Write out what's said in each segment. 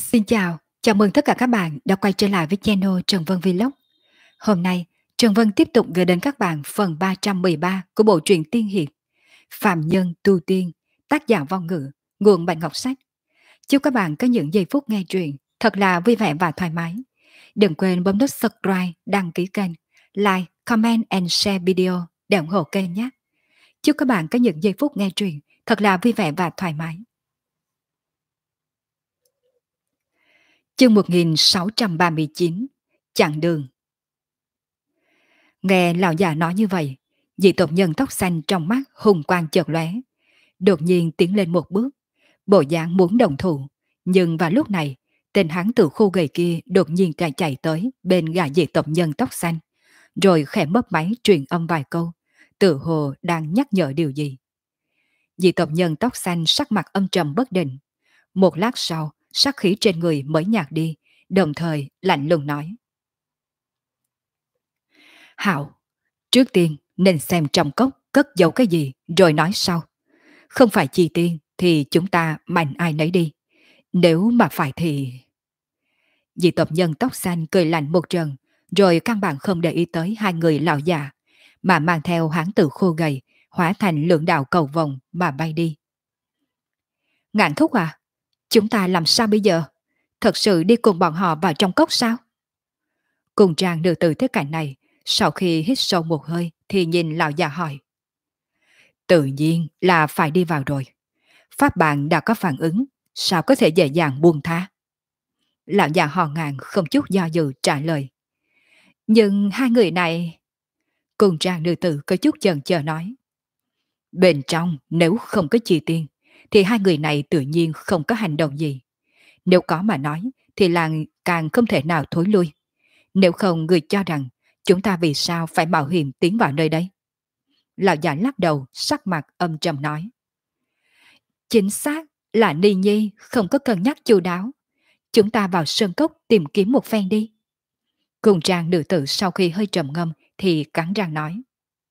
Xin chào, chào mừng tất cả các bạn đã quay trở lại với channel Trần Vân Vlog. Hôm nay, Trần Vân tiếp tục gửi đến các bạn phần 313 của bộ truyện tiên hiệp Phạm Nhân Tu Tiên, tác giả Vong Ngữ, nguồn Bạch Ngọc Sách. Chúc các bạn có những giây phút nghe truyện thật là vui vẻ và thoải mái. Đừng quên bấm nút subscribe, đăng ký kênh, like, comment and share video để ủng hộ kênh nhé. Chúc các bạn có những giây phút nghe truyện thật là vui vẻ và thoải mái. Chương 1639, Chặng đường. Nghe lão già nói như vậy, vị tộc nhân tóc xanh trong mắt hùng quang chợt lóe, đột nhiên tiến lên một bước, bộ dáng muốn đồng thủ, nhưng vào lúc này, tên hắn từ khu gầy kia đột nhiên chạy tới bên gã vị tộc nhân tóc xanh, rồi khẽ mấp máy truyền âm vài câu, tự hồ đang nhắc nhở điều gì. Vị tộc nhân tóc xanh sắc mặt âm trầm bất định, một lát sau, sát khí trên người mới nhạt đi, đồng thời lạnh lùng nói: Hạo, trước tiên nên xem trong cốc cất giấu cái gì rồi nói sau. Không phải chi tiên thì chúng ta mạnh ai nấy đi. Nếu mà phải thì... Dị tộc nhân tóc xanh cười lạnh một trận, rồi căn bản không để ý tới hai người lão già, mà mang theo hán tử khô gầy, hóa thành lượng đạo cầu vồng mà bay đi. Ngạn thúc à, chúng ta làm sao bây giờ? Thật sự đi cùng bọn họ vào trong cốc sao? Cùng trang nữ tử thế cảnh này, sau khi hít sâu một hơi thì nhìn lão già hỏi. Tự nhiên là phải đi vào rồi. Pháp bạn đã có phản ứng, sao có thể dễ dàng buông tha? Lão già hò ngàn không chút do dự trả lời. Nhưng hai người này... Cùng trang nữ tử có chút chần chờ nói. Bên trong nếu không có chi tiên, thì hai người này tự nhiên không có hành động gì. Nếu có mà nói, thì làng càng không thể nào thối lui. Nếu không người cho rằng, chúng ta vì sao phải mạo hiểm tiến vào nơi đây? Lão già lắc đầu, sắc mặt âm trầm nói. Chính xác là Ni Nhi không có cân nhắc chu đáo. Chúng ta vào sơn cốc tìm kiếm một phen đi. Cùng trang nữ tử sau khi hơi trầm ngâm thì cắn răng nói.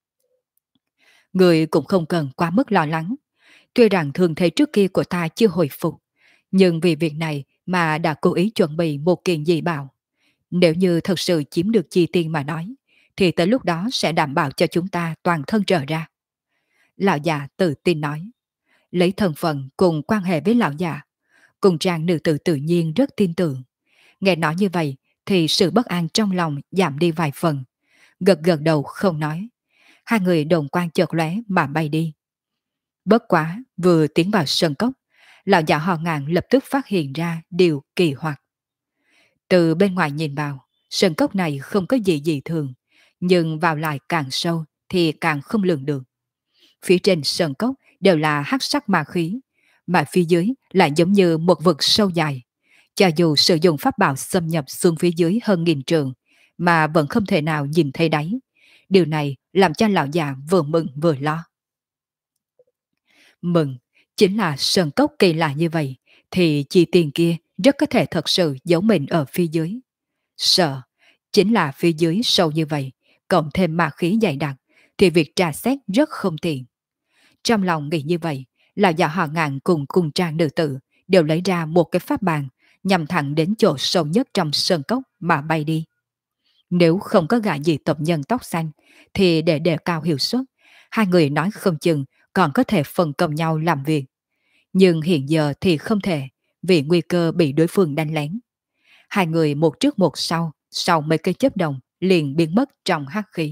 Người cũng không cần quá mức lo lắng. Tuy rằng thường thế trước kia của ta chưa hồi phục, nhưng vì việc này mà đã cố ý chuẩn bị một kiện dị bảo. Nếu như thật sự chiếm được chi tiên mà nói, thì tới lúc đó sẽ đảm bảo cho chúng ta toàn thân trở ra. Lão già tự tin nói. Lấy thân phận cùng quan hệ với lão già, cùng trang nữ tử tự nhiên rất tin tưởng. Nghe nói như vậy thì sự bất an trong lòng giảm đi vài phần. Gật gật đầu không nói. Hai người đồng quan chợt lóe mà bay đi. Bất quá vừa tiến vào sân cốc, lão già họ ngàn lập tức phát hiện ra điều kỳ hoặc. Từ bên ngoài nhìn vào, sân cốc này không có gì dị thường, nhưng vào lại càng sâu thì càng không lường được. Phía trên sân cốc đều là hắc sắc ma khí, mà phía dưới lại giống như một vực sâu dài. Cho dù sử dụng pháp bảo xâm nhập xuống phía dưới hơn nghìn trường, mà vẫn không thể nào nhìn thấy đáy. Điều này làm cho lão già vừa mừng vừa lo. Mừng, chính là sơn cốc kỳ lạ như vậy, thì chi tiền kia rất có thể thật sự giấu mình ở phía dưới. Sợ, chính là phía dưới sâu như vậy, cộng thêm ma khí dày đặc, thì việc tra xét rất không tiện. Trong lòng nghĩ như vậy, lão già họ ngàn cùng cùng trang nữ tử đều lấy ra một cái pháp bàn, nhằm thẳng đến chỗ sâu nhất trong sơn cốc mà bay đi. Nếu không có gã gì tộc nhân tóc xanh, thì để đề cao hiệu suất, hai người nói không chừng còn có thể phân công nhau làm việc. Nhưng hiện giờ thì không thể, vì nguy cơ bị đối phương đánh lén. Hai người một trước một sau mấy cây chớp đồng, liền biến mất trong hắc khí.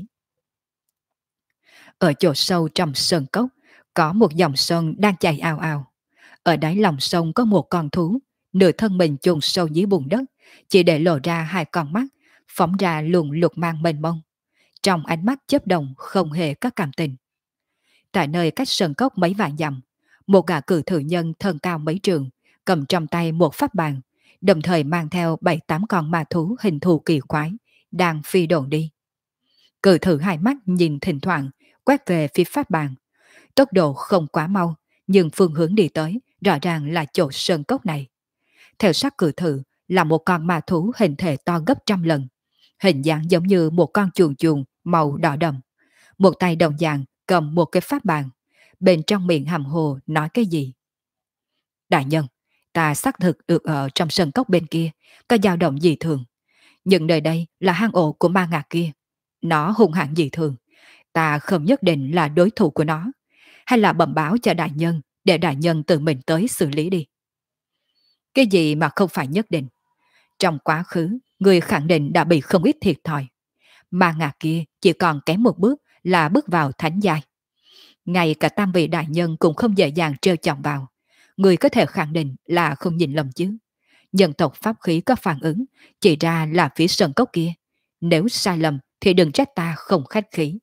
Ở chỗ sâu trong sơn cốc, có một dòng sông đang chảy ào ào. Ở đáy lòng sông có một con thú, nửa thân mình chôn sâu dưới bùn đất, chỉ để lộ ra hai con mắt, phóng ra luồng lục mang mênh mông. Trong ánh mắt chớp đồng không hề có cảm tình. Tại nơi cách sơn cốc mấy vạn dặm, một gã cử thử nhân thân cao mấy trường, cầm trong tay một pháp bàn, đồng thời mang theo 7-8 con ma thú hình thù kỳ quái, đang phi độn đi. Cử thử hai mắt nhìn thỉnh thoảng, quét về phía pháp bàn. Tốc độ không quá mau, nhưng phương hướng đi tới rõ ràng là chỗ sơn cốc này. Theo sát cử thử là một con ma thú hình thể to gấp trăm lần, hình dạng giống như một con chuồn chuồn màu đỏ đậm. Một tay đồng dạng cầm một cái pháp bàn, bên trong miệng hàm hồ nói cái gì. Đại nhân, ta xác thực được ở trong sân cốc bên kia, có dao động dị thường. Nhưng nơi đây là hang ổ của ma ngạc kia. Nó hung hãn dị thường. Ta không nhất định là đối thủ của nó. Hay là bẩm báo cho đại nhân, để đại nhân tự mình tới xử lý đi. Cái gì mà không phải nhất định? Trong quá khứ, người khẳng định đã bị không ít thiệt thòi. Ma ngạc kia chỉ còn kém một bước là bước vào thánh giai. Ngay cả tam vị đại nhân cũng không dễ dàng trêu chọc vào. Người có thể khẳng định là không nhìn lầm chứ. Nhân tộc pháp khí có phản ứng, chỉ ra là phía sơn cốc kia. Nếu sai lầm thì đừng trách ta không khách khí.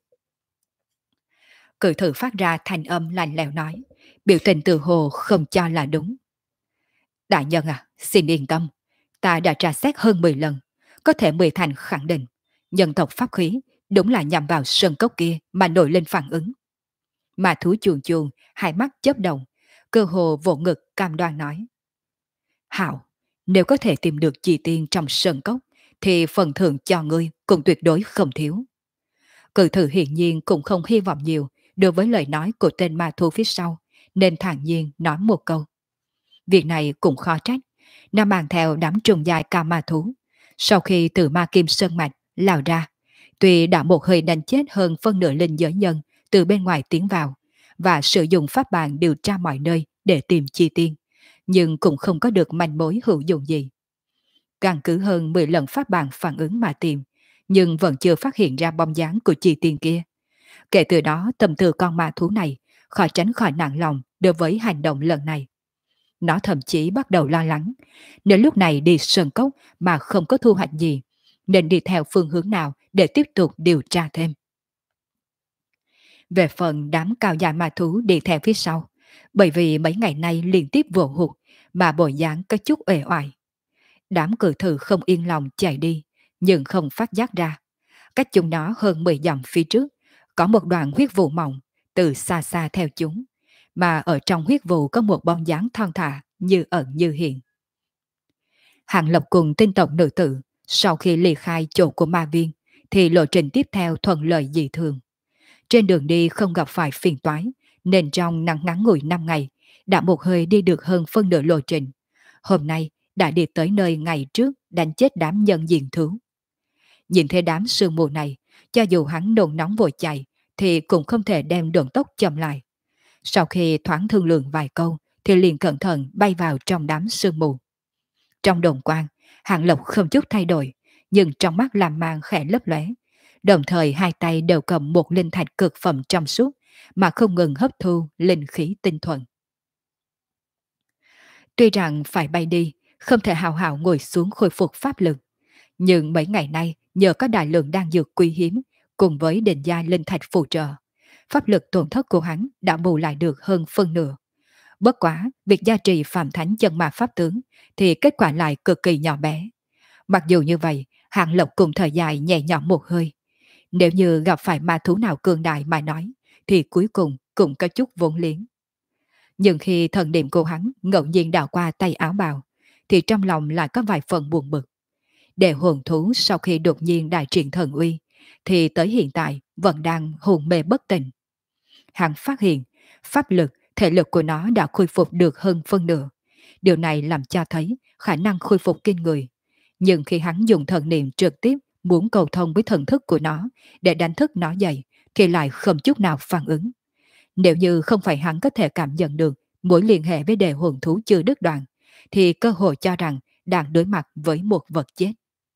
Cự thử phát ra thanh âm lạnh lẽo nói, biểu tình từ hồ không cho là đúng. Đại nhân à, xin yên tâm, ta đã tra xét hơn 10 lần, có thể 10 thành khẳng định, nhân tộc pháp khí đúng là nhằm vào sơn cốc kia mà nổi lên phản ứng. Mà thú chuồn chuồn, hai mắt chớp động, cơ hồ vỗ ngực cam đoan nói. Hảo, nếu có thể tìm được chi tiên trong sơn cốc, thì phần thưởng cho ngươi cũng tuyệt đối không thiếu. Cự thử hiển nhiên cũng không hy vọng nhiều đối với lời nói của tên ma thú phía sau, nên thản nhiên nói một câu. Việc này cũng khó trách, nó mang theo đám trùng dài cao ma thú. Sau khi từ ma kim sơn mạch lao ra, tuy đã một hơi đánh chết hơn phân nửa linh giới nhân từ bên ngoài tiến vào, và sử dụng pháp bàn điều tra mọi nơi để tìm chi tiên, nhưng cũng không có được manh mối hữu dụng gì. Căn cứ hơn 10 lần pháp bàn phản ứng mà tìm, nhưng vẫn chưa phát hiện ra bóng dáng của chi tiên kia. Kể từ đó tâm tư con ma thú này khỏi tránh khỏi nặng lòng đối với hành động lần này. Nó thậm chí bắt đầu lo lắng, nếu lúc này đi sơn cốc mà không có thu hoạch gì, nên đi theo phương hướng nào để tiếp tục điều tra thêm. Về phần đám cao dài ma thú đi theo phía sau, bởi vì mấy ngày nay liên tiếp vô hụt mà bộ dáng có chút uể oải. Đám cự thử không yên lòng chạy đi, nhưng không phát giác ra. Cách chúng nó hơn 10 dặm phía trước, có một đoạn huyết vụ mỏng, từ xa xa theo chúng, mà ở trong huyết vụ có một bóng dáng thon thả, như ẩn như hiện. Hàng Lập cùng tinh tộc nữ tử, sau khi ly khai chỗ của ma viên, thì lộ trình tiếp theo thuận lợi dị thường. Trên đường đi không gặp phải phiền toái, nên trong nắng ngắn ngủi 5 ngày, đã một hơi đi được hơn phân nửa lộ trình. Hôm nay đã đi tới nơi ngày trước đánh chết đám nhân diện thú. Nhìn thấy đám sương mù này, cho dù hắn nôn nóng vội chạy, thì cũng không thể đem đường tốc chậm lại. Sau khi thoáng thương lượng vài câu, thì liền cẩn thận bay vào trong đám sương mù. Trong đồn quang, Hạng Lộc không chút thay đổi, nhưng trong mắt làm mang khẽ lấp lóe. Đồng thời hai tay đều cầm một linh thạch cực phẩm trong suốt, mà không ngừng hấp thu linh khí tinh thuần. Tuy rằng phải bay đi, không thể hào hào ngồi xuống khôi phục pháp lực, nhưng mấy ngày nay nhờ có đại lượng đan dược quý hiếm, cùng với định giai linh thạch phù trợ, pháp lực tổn thất của hắn đã bù lại được hơn phân nửa. Bất quá, việc gia trì phạm thánh chân ma pháp tướng thì kết quả lại cực kỳ nhỏ bé. Mặc dù như vậy, Hạng Lộc cùng thời dài nhẹ nhõm một hơi. Nếu như gặp phải ma thú nào cường đại mà nói, thì cuối cùng cũng có chút vốn liếng. Nhưng khi thần niệm của hắn ngẫu nhiên đảo qua tay áo bào, thì trong lòng lại có vài phần buồn bực. Để hồn thú sau khi đột nhiên đại triển thần uy, thì tới hiện tại vẫn đang hồn mê bất tỉnh. Hắn phát hiện, pháp lực, thể lực của nó đã khôi phục được hơn phân nửa. Điều này làm cho thấy khả năng khôi phục kinh người. Nhưng khi hắn dùng thần niệm trực tiếp muốn cầu thông với thần thức của nó để đánh thức nó dậy, thì lại không chút nào phản ứng. Nếu như không phải hắn có thể cảm nhận được mối liên hệ với đề hồn thú chưa đứt đoạn, thì cơ hội cho rằng đang đối mặt với một vật chết.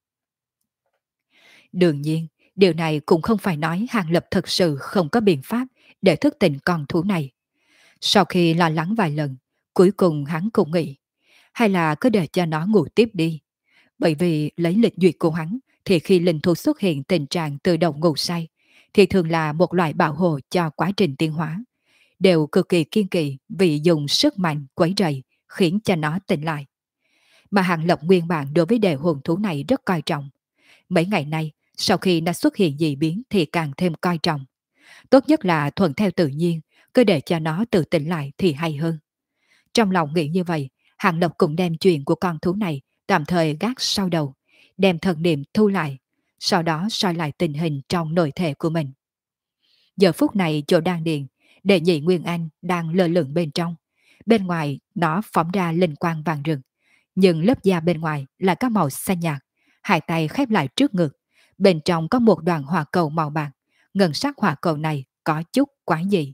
Đương nhiên, điều này cũng không phải nói Hàng Lập thật sự không có biện pháp để thức tỉnh con thú này. Sau khi lo lắng vài lần, cuối cùng hắn cũng nghĩ, hay là cứ để cho nó ngủ tiếp đi. Bởi vì lấy lịch duyệt của hắn, thì khi linh thú xuất hiện tình trạng tự động ngủ say, thì thường là một loại bảo hộ cho quá trình tiến hóa. Đều cực kỳ kiên kỵ vì dùng sức mạnh quấy rầy, khiến cho nó tỉnh lại. Mà Hàng Lập nguyên bản đối với đề hồn thú này rất coi trọng. Mấy ngày nay, sau khi nó xuất hiện dị biến thì càng thêm coi trọng. Tốt nhất là thuận theo tự nhiên, cứ để cho nó tự tỉnh lại thì hay hơn. Trong lòng nghĩ như vậy, Hàng Lập cũng đem chuyện của con thú này tạm thời gác sau đầu, đem thần niệm thu lại, sau đó soi lại tình hình trong nội thể của mình. Giờ phút này chỗ đan điền, đệ nhị Nguyên Anh đang lơ lửng bên trong, Bên ngoài nó phóng ra linh quang vàng rừng, nhưng lớp da bên ngoài là có màu xanh nhạt, hai tay khép lại trước ngực, bên trong có một đoàn hỏa cầu màu bạc, ngân sắc hỏa cầu này có chút quái dị.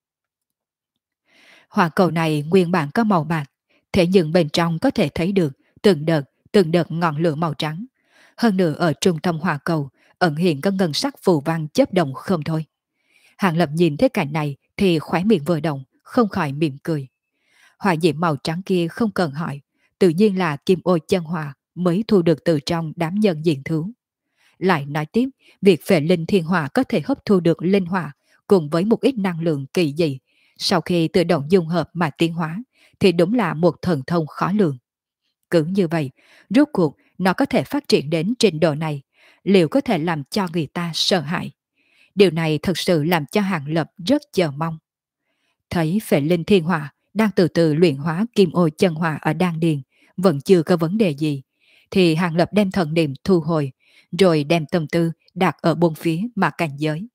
Hỏa cầu này nguyên bản có màu bạc, thế nhưng bên trong có thể thấy được từng đợt ngọn lửa màu trắng. Hơn nữa ở trung tâm hỏa cầu ẩn hiện có ngân sắc phù văn chớp động không thôi. Hàng Lập nhìn thấy cảnh này thì khóe miệng vừa động, không khỏi mỉm cười. Hỏa diễm màu trắng kia không cần hỏi, tự nhiên là kim ô chân hỏa mới thu được từ trong đám nhân diện thú. Lại nói tiếp, việc phệ linh thiên hỏa có thể hấp thu được linh hỏa cùng với một ít năng lượng kỳ dị, sau khi tự động dung hợp mà tiến hóa, thì đúng là một thần thông khó lường. Cứ như vậy, rốt cuộc nó có thể phát triển đến trình độ này, liệu có thể làm cho người ta sợ hãi? Điều này thật sự làm cho Hàng Lập rất chờ mong. Thấy phệ linh thiên hỏa đang từ từ luyện hóa kim ô chân hỏa ở đan điền, vẫn chưa có vấn đề gì, thì Hàng Lập đem thần niệm thu hồi, rồi đem tâm tư đặt ở bốn phía mà cảnh giới.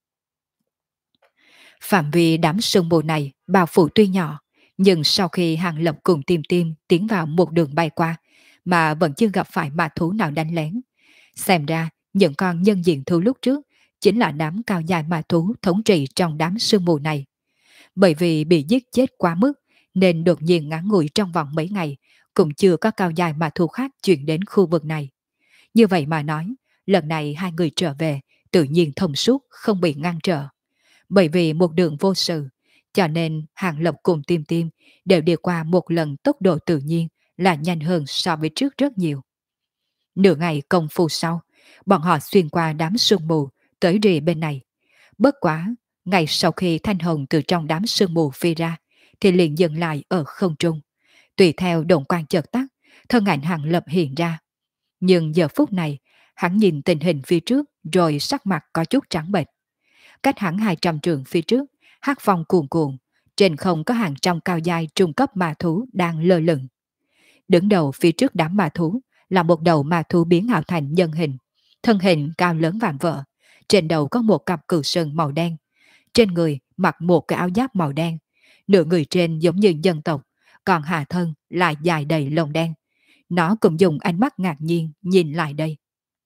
Phạm vi đám sương mù này bao phủ tuy nhỏ, nhưng sau khi Hàng Lập cùng Tim Tim tiến vào một đường bay qua, mà vẫn chưa gặp phải ma thú nào đánh lén. Xem ra, những con nhân diện thú lúc trước chính là đám cao dài ma thú thống trị trong đám sương mù này. Bởi vì bị giết chết quá mức, nên đột nhiên ngắn ngủi trong vòng mấy ngày, cũng chưa có cao dài ma thú khác chuyển đến khu vực này. Như vậy mà nói, lần này hai người trở về, tự nhiên thông suốt, không bị ngăn trở. Bởi vì một đường vô sự, cho nên Hàng Lập cùng Tim Tim đều đi qua một lần tốc độ tự nhiên là nhanh hơn so với trước rất nhiều. Nửa ngày công phu sau, bọn họ xuyên qua đám sương mù tới rìa bên này. Bất quá, ngay sau khi Thanh Hồng từ trong đám sương mù phi ra, thì liền dừng lại ở không trung. Tùy theo động quan chợt tắt, thân ảnh Hàng Lập hiện ra. Nhưng giờ phút này, hắn nhìn tình hình phía trước rồi sắc mặt có chút trắng bệch. Cách hắn 200 trượng phía trước, hắc phong cuồn cuộn, trên không có hàng trăm cao giai trung cấp ma thú đang lơ lửng. Đứng đầu phía trước đám ma thú là một đầu ma thú biến ảo thành nhân hình, thân hình cao lớn vạm vỡ, trên đầu có một cặp cừu sừng màu đen, trên người mặc một cái áo giáp màu đen, nửa người trên giống như dân tộc, còn hạ thân lại dài đầy lông đen. Nó cũng dùng ánh mắt ngạc nhiên nhìn lại đây.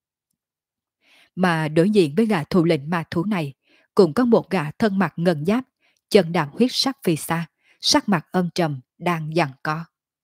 Mà đối diện với gã thủ lĩnh ma thú này, cũng có một gã thân mặt ngân giáp, chân đạp huyết sắc phía xa, sắc mặt âm trầm, đang giằng co.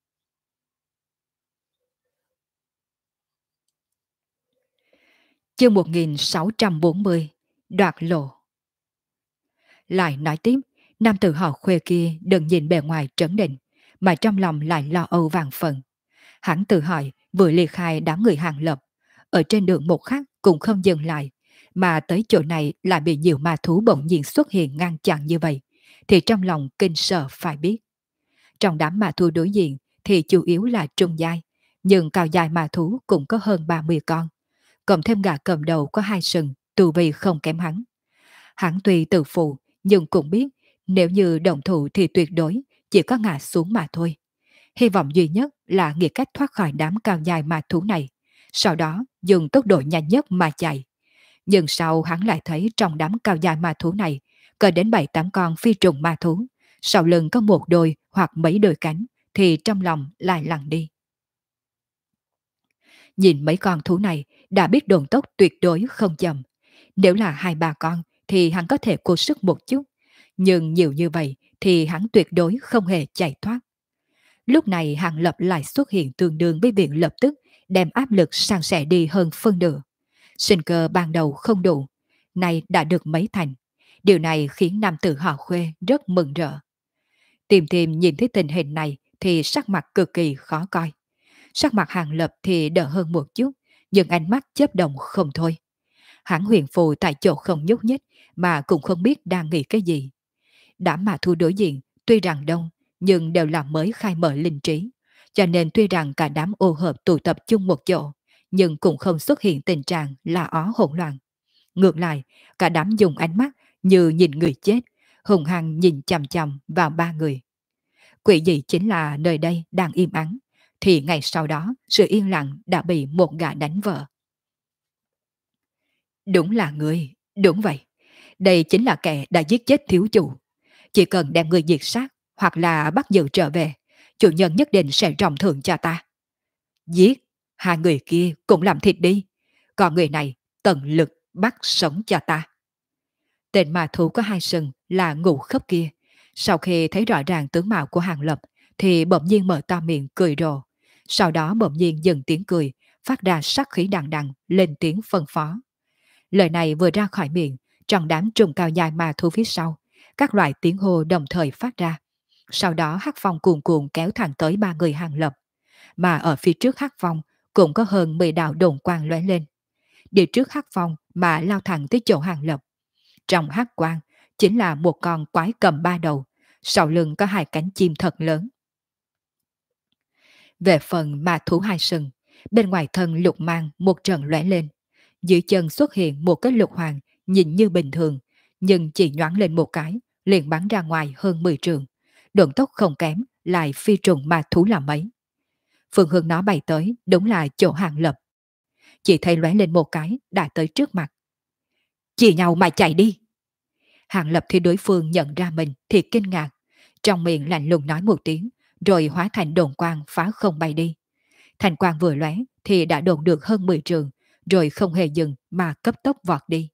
Chương 1640, Đoạt lộ. Lại nói tiếp, nam tử họ Khuê kia đừng nhìn bề ngoài trấn định, mà trong lòng lại lo âu vàng phần. Hắn tự hỏi vừa ly khai đám người Hàng Lập, ở trên đường một khắc cũng không dừng lại, mà tới chỗ này lại bị nhiều ma thú bỗng nhiên xuất hiện ngăn chặn như vậy, thì trong lòng kinh sợ phải biết. Trong đám ma thú đối diện thì chủ yếu là trung giai, nhưng cao giai ma thú cũng có hơn 30 con, cộng thêm gã cầm đầu có 2 sừng, tu vi không kém hắn. Hắn tuy tự phụ, nhưng cũng biết nếu như động thủ thì tuyệt đối chỉ có ngã xuống mà thôi. Hy vọng duy nhất là nghĩ cách thoát khỏi đám cao dài ma thú này, sau đó dùng tốc độ nhanh nhất mà chạy. Nhưng sau hắn lại thấy trong đám cao dài ma thú này có đến 7-8 con phi trùng ma thú, sau lưng có một đôi hoặc mấy đôi cánh, thì trong lòng lại lặng đi. Nhìn mấy con thú này đã biết độn tốc tuyệt đối không chậm. Nếu là 2-3 con thì hắn có thể cố sức một chút, nhưng nhiều như vậy thì hắn tuyệt đối không hề chạy thoát. Lúc này Hàng Lập lại xuất hiện tương đương với việc lập tức đem áp lực sang sẻ đi hơn phân nửa. Sinh cơ ban đầu không đủ, nay đã được mấy thành. Điều này khiến nam tử họ Khuê rất mừng rỡ. Tìm tìm nhìn thấy tình hình này thì sắc mặt cực kỳ khó coi. Sắc mặt Hàng Lập thì đỡ hơn một chút, nhưng ánh mắt chớp động không thôi. Hắn huyền phù tại chỗ không nhúc nhích, mà cũng không biết đang nghĩ cái gì. Đám mà thu đối diện, tuy rằng đông, nhưng đều là mới khai mở linh trí. Cho nên tuy rằng cả đám ô hợp tụ tập chung một chỗ, nhưng cũng không xuất hiện tình trạng là ó hỗn loạn. Ngược lại, cả đám dùng ánh mắt như nhìn người chết, hùng hăng nhìn chằm chằm vào ba người. Quỷ dị chính là nơi đây đang im ắng, thì ngày sau đó sự yên lặng đã bị một gã đánh vỡ. Đúng là đúng vậy. Đây chính là kẻ đã giết chết thiếu chủ. Chỉ cần đem người diệt sát, hoặc là bắt giữ trở về, chủ nhân nhất định sẽ trọng thưởng cho ta. Giết, hai người kia cũng làm thịt đi, còn người này tận lực bắt sống cho ta. Tên ma thú có hai sừng là ngũ khớp kia, sau khi thấy rõ ràng tướng mạo của Hàng Lập thì bỗng nhiên mở to miệng cười rồ, sau đó bỗng nhiên dừng tiếng cười, phát ra sát khí đằng đằng, lên tiếng phân phó. Lời này vừa ra khỏi miệng, trong đám trùng cao dài ma thú phía sau, các loại tiếng hô đồng thời phát ra. Sau đó hắc phong cuồn cuộn kéo thẳng tới ba người Hàng Lập, mà ở phía trước hắc phong cũng có hơn 10 đạo đồn quang lóe lên. Đi trước hắc phong mà lao thẳng tới chỗ Hàng Lập. Trong hắc quang chính là một con quái cầm ba đầu, sau lưng có hai cánh chim thật lớn. Về phần ma thú hai sừng, bên ngoài thân lục mang một trận lóe lên. Dưới chân xuất hiện một cái lục hoàng nhìn như bình thường, nhưng chỉ nhoáng lên một cái, liền bắn ra ngoài hơn 10 trường. Độ tốc không kém, lại phi trùng ma thú là mấy. Phương hướng nó bay tới, đúng là chỗ Hàng Lập. Chỉ thấy lóe lên một cái, đã tới trước mặt. Chỉ nhau mà chạy đi. Hàng Lập thì đối phương nhận ra mình thì kinh ngạc, trong miệng lạnh lùng nói một tiếng, rồi hóa thành đồn quang phá không bay đi. Thành quang vừa lóe thì đã đồn được hơn 10 trường, rồi không hề dừng mà cấp tốc vọt đi.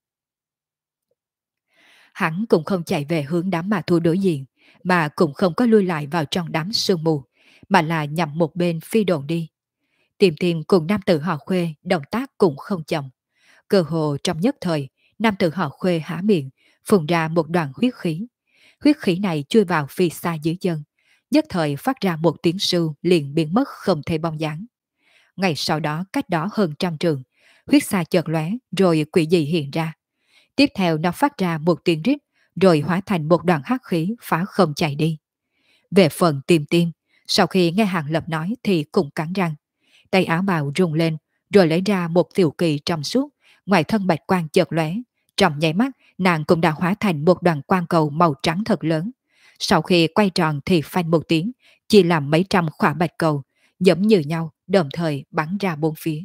Hắn cũng không chạy về hướng đám ma thú đối diện, mà cũng không có lui lại vào trong đám sương mù, mà là nhằm một bên phi đồn đi. Tìm tìm cùng nam tử họ Khuê động tác cũng không chậm. Cơ hồ trong nhất thời, nam tử họ Khuê há miệng, phun ra một đoàn huyết khí. Huyết khí này chui vào phi xa dưới chân, nhất thời phát ra một tiếng sưu liền biến mất không thể bóng dáng. Ngày sau đó cách đó hơn trăm trường, huyết xa chợt lóe rồi quỷ dị hiện ra. Tiếp theo nó phát ra một tiếng rít, rồi hóa thành một đoàn hắc khí phá không chạy đi. Về phần tìm tim, sau khi nghe Hàng Lập nói thì cũng cắn răng. Tay áo bào rung lên, rồi lấy ra một tiểu kỳ trong suốt, ngoài thân bạch quang chợt lóe. Trong nháy mắt, nàng cũng đã hóa thành một đoàn quang cầu màu trắng thật lớn. Sau khi quay tròn thì phanh một tiếng, chia làm mấy trăm khỏa bạch cầu, giống như nhau, đồng thời bắn ra bốn phía.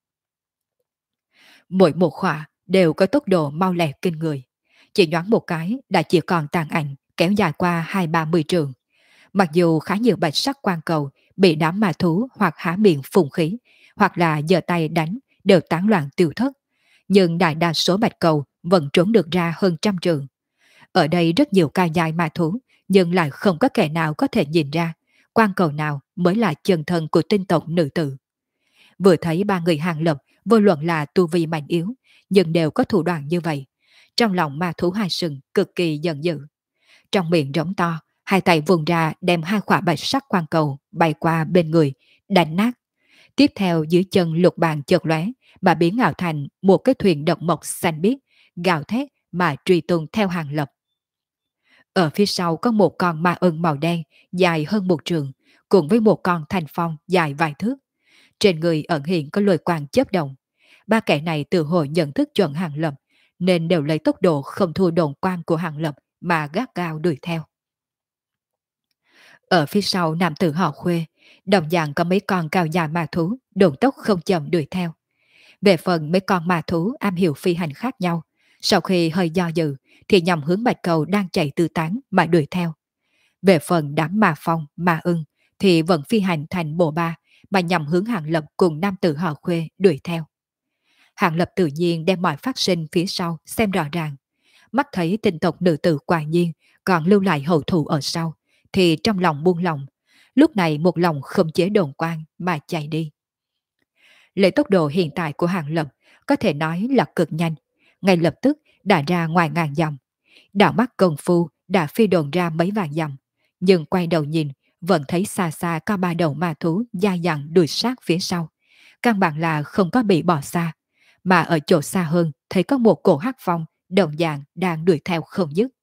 Mỗi một khỏa đều có tốc độ mau lẹ kinh người. Chỉ nhoáng một cái đã chỉ còn tàn ảnh kéo dài qua 20-30 trường. Mặc dù khá nhiều bạch sắc quang cầu bị đám ma thú hoặc há miệng phun khí, hoặc là giơ tay đánh đều tán loạn tiêu thất, nhưng đại đa số bạch cầu vẫn trốn được ra hơn trăm trường. Ở đây rất nhiều ca dài ma thú, nhưng lại không có kẻ nào có thể nhìn ra quang cầu nào mới là chân thân của tinh tộc nữ tử. Vừa thấy ba người Hàng Lập vô luận là tu vi mạnh yếu, nhưng đều có thủ đoạn như vậy. Trong lòng ma thú hai sừng cực kỳ giận dữ. Trong miệng rống to, hai tay vùng ra đem hai quả bạch sắc quang cầu bay qua bên người, đánh nát. Tiếp theo dưới chân lục bàn chợt lóe mà biến ảo thành một cái thuyền độc mộc xanh biếc, gào thét mà truy tung theo Hàng Lập. Ở phía sau có một con ma ưng màu đen dài hơn một trường, cùng với một con thanh phong dài vài thước. Trên người ẩn hiện có lôi quang chớp động. Ba kẻ này từ hồi nhận thức chuẩn Hàng Lập, nên đều lấy tốc độ không thua đồn quang của Hàng Lập mà gắt gao đuổi theo. Ở phía sau nam tử họ Khuê, đồng dạng có mấy con cao dài ma thú, đồn tốc không chậm đuổi theo. Về phần mấy con ma thú am hiểu phi hành khác nhau, sau khi hơi do dự, thì nhằm hướng bạch cầu đang chạy tư tán mà đuổi theo. Về phần đám ma phong, ma ưng, thì vẫn phi hành thành bộ ba, mà nhằm hướng Hàng Lập cùng nam tử họ Khuê đuổi theo. Hàng Lập tự nhiên đem mọi phát sinh phía sau xem rõ ràng. Mắt thấy tinh tộc nữ tử quả nhiên còn lưu lại hậu thủ ở sau, thì trong lòng buông lòng. Lúc này một lòng không chế đồn quan mà chạy đi. Lấy tốc độ hiện tại của Hàng Lập có thể nói là cực nhanh. Ngay lập tức đã ra ngoài ngàn dặm. Đạo mắt công phu đã phi đồn ra mấy vạn dặm. Nhưng quay đầu nhìn vẫn thấy xa xa có ba đầu ma thú dai dẳng đuổi sát phía sau. Căn bản là không có bị bỏ xa. Mà ở chỗ xa hơn thấy có một cổ hắc phong đồng dạng đang đuổi theo không dứt.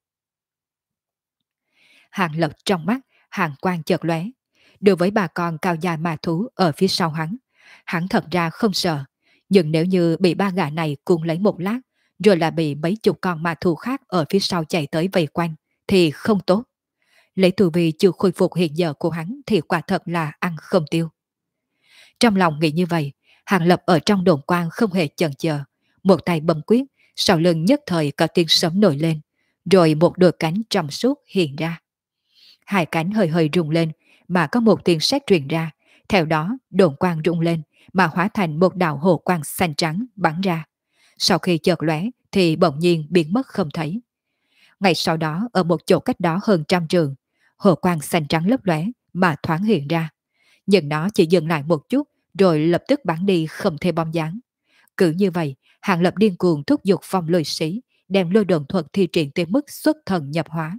Hàng Lập trong mắt, hàng quang chợt lóe. Đối với bà con cao dài ma thú ở phía sau hắn thật ra không sợ. Nhưng nếu như bị ba gã này cùng lấy một lát, rồi là bị mấy chục con ma thú khác ở phía sau chạy tới vây quanh, thì không tốt. Lấy tu vi chưa khôi phục hiện giờ của hắn thì quả thật là ăn không tiêu. Trong lòng nghĩ như vậy, Hàng Lập ở trong đồn quan không hề chần chờ, một tay bấm quyết, sau lưng nhất thời có tiếng sấm nổi lên, rồi một đôi cánh trong suốt hiện ra. Hai cánh hơi hơi rung lên, mà có một tiếng sét truyền ra. Theo đó, đồn quang rung lên, mà hóa thành một đạo hồ quang xanh trắng bắn ra. Sau khi chợt lóe thì bỗng nhiên biến mất không thấy. Ngay sau đó, ở một chỗ cách đó hơn trăm trường, hồ quang xanh trắng lấp lóe mà thoáng hiện ra. Nhưng nó chỉ dừng lại một chút, rồi lập tức bắn đi không thêm bóng dáng. Cứ như vậy, Hàng Lập điên cuồng thúc giục phong lôi sĩ, đem lôi đồn thuật thi triển tới mức xuất thần nhập hóa.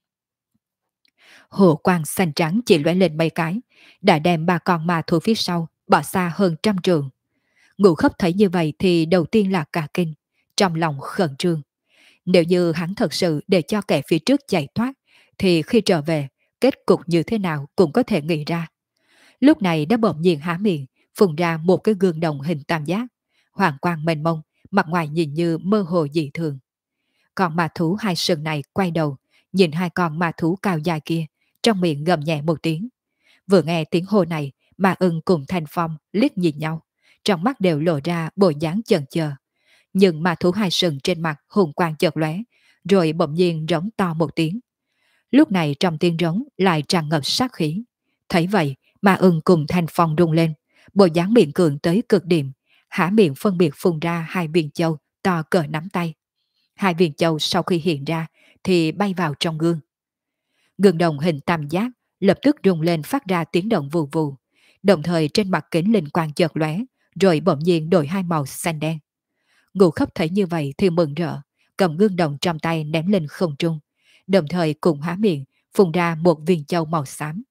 Hồ quang xanh trắng chỉ lóe lên mấy cái, đã đem ba con ma thú phía sau bỏ xa hơn trăm trường. Ngũ Khấp thấy như vậy thì đầu tiên là cả kinh, trong lòng khẩn trương. Nếu như hắn thật sự để cho kẻ phía trước chạy thoát, thì khi trở về, kết cục như thế nào cũng có thể nghĩ ra. Lúc này đã bỗng nhiên há miệng, phun ra một cái gương đồng hình tam giác, hoàng quang mênh mông, mặt ngoài nhìn như mơ hồ dị thường. Còn ma thú hai sừng này quay đầu, nhìn hai con ma thú cao dài kia, trong miệng gầm nhẹ một tiếng. Vừa nghe tiếng hô này, Ma Ưng cùng Thanh Phong liếc nhìn nhau, trong mắt đều lộ ra bộ dáng chần chờ. Nhưng ma thú hai sừng trên mặt hùng quang chợt lóe, rồi bỗng nhiên rống to một tiếng. Lúc này trong tiếng rống lại tràn ngập sát khí. Thấy vậy, Ma Ưng cùng Thanh Phong rung lên, bộ dáng miệng cường tới cực điểm, há miệng phân biệt phun ra hai viên châu to cỡ nắm tay. Hai viên châu sau khi hiện ra thì bay vào trong gương. Gương đồng hình tam giác lập tức rung lên phát ra tiếng động vù vù. Đồng thời trên mặt kính linh quang chợt lóe, rồi bỗng nhiên đổi hai màu xanh đen. Ngũ Khấp thấy như vậy thì mừng rỡ, cầm gương đồng trong tay ném lên không trung, đồng thời cùng há miệng phun ra một viên châu màu xám.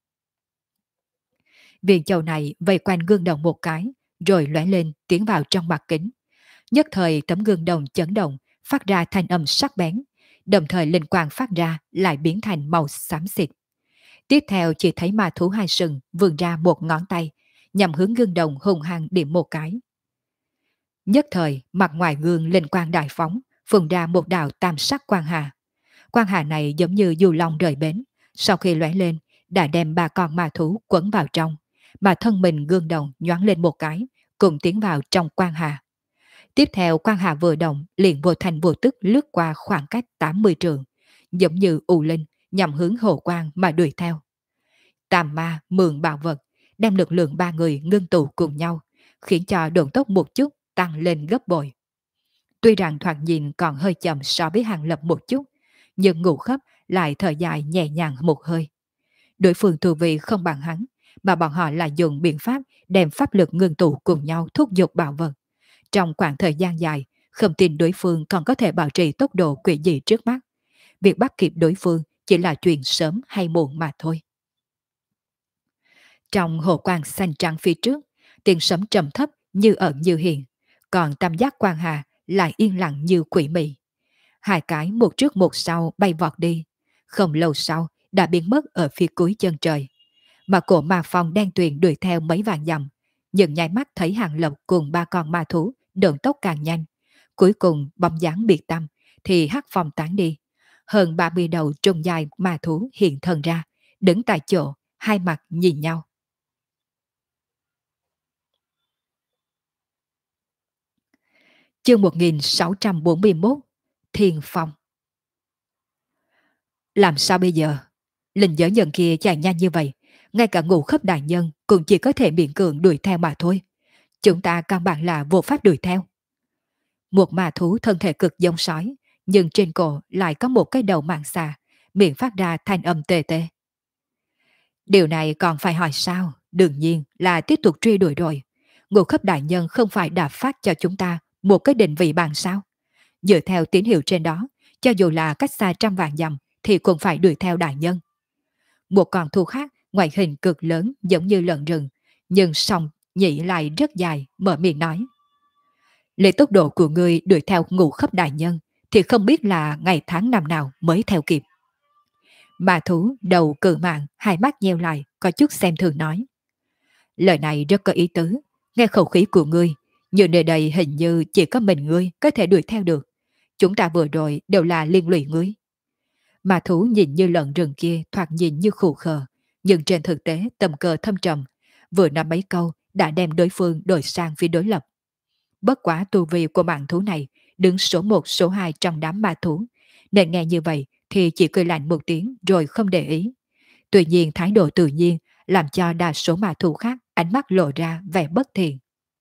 Viên châu này vây quanh gương đồng một cái, rồi lóe lên tiến vào trong mặt kính. Nhất thời tấm gương đồng chấn động, phát ra thanh âm sắc bén, đồng thời linh quang phát ra lại biến thành màu xám xịt. Tiếp theo chỉ thấy ma thú hai sừng vươn ra một ngón tay, nhằm hướng gương đồng hung hăng điểm một cái. Nhất thời, mặt ngoài gương linh quang đại phóng, phun ra một đạo tam sắc quang hà. Quang hà này giống như du long rời bến, sau khi lóe lên, đã đem ba con ma thú quấn vào trong, mà thân mình gương đồng nhoáng lên một cái, cùng tiến vào trong quang hà. Tiếp theo quang hà vừa động, liền vô thành vô tức lướt qua khoảng cách 80 trường, giống như u linh nhằm hướng hồ quang mà đuổi theo. Tam ma mượn bảo vật, đem lực lượng ba người ngưng tụ cùng nhau, khiến cho độ tốc một chút tăng lên gấp bội. Tuy rằng thoạt nhìn còn hơi chậm so với Hàng Lập một chút, nhưng Ngũ Khấp lại thở dài nhẹ nhàng một hơi. Đối phương thù vị không bằng hắn, mà bọn họ lại dùng biện pháp đem pháp lực ngưng tụ cùng nhau thúc giục bảo vật. Trong khoảng thời gian dài, không tin đối phương còn có thể bảo trì tốc độ quỷ dị trước mắt. Việc bắt kịp đối phương chỉ là chuyện sớm hay muộn mà thôi. Trong hồ quang xanh trắng phía trước, tiếng sấm trầm thấp như ẩn như hiện, còn tam giác quang hà lại yên lặng như quỷ mị. Hai cái một trước một sau bay vọt đi, không lâu sau đã biến mất ở phía cuối chân trời. Mà cổ ma phong đen tuyền đuổi theo mấy vạn dặm, nhưng nháy mắt thấy Hàng Lập cùng ba con ma thú độn tốc càng nhanh. Cuối cùng bóng dáng biệt tâm thì hắc phong tán đi. Hơn 30 đầu trùng dài ma thú hiện thân ra, đứng tại chỗ, hai mặt nhìn nhau. Chương 1641, Thiên Phong. Làm sao bây giờ? Linh giới nhân kia chạy nhanh như vậy, ngay cả Ngũ Khấp đại nhân cũng chỉ có thể miễn cưỡng đuổi theo mà thôi. Chúng ta căn bản là vô pháp đuổi theo. Một ma thú thân thể cực giống sói, nhưng trên cổ lại có một cái đầu mạng xà, miệng phát ra thanh âm tê tê. Điều này còn phải hỏi sao? Đương nhiên là tiếp tục truy đuổi rồi. Ngũ Khấp đại nhân không phải đã phát cho chúng ta một cái định vị bằng sao? Dựa theo tín hiệu trên đó, cho dù là cách xa trăm vạn dặm thì cũng phải đuổi theo đại nhân. Một con thú khác, ngoại hình cực lớn giống như lợn rừng, nhưng song nhĩ lại rất dài, mở miệng nói. Lấy tốc độ của ngươi đuổi theo Ngũ Khấp đại nhân thì không biết là ngày tháng năm nào mới theo kịp. Mà thú đầu cự mạng, hai mắt nheo lại, có chút xem thường nói. Lời này rất có ý tứ, nghe khẩu khí của ngươi, nhưng nơi đây hình như chỉ có mình ngươi có thể đuổi theo được. Chúng ta vừa rồi đều là liên lụy ngươi. Mà thú nhìn như lợn rừng kia thoạt nhìn như khù khờ, nhưng trên thực tế tầm cờ thâm trầm, vừa nói mấy câu đã đem đối phương đổi sang phía đối lập. Bất quá tu vi của mạng thú này đứng số 1 số 2 trong đám ma thú, nên nghe như vậy thì chỉ cười lạnh một tiếng rồi không để ý. Tuy nhiên thái độ tự nhiên làm cho đa số ma thú khác ánh mắt lộ ra vẻ bất thiện.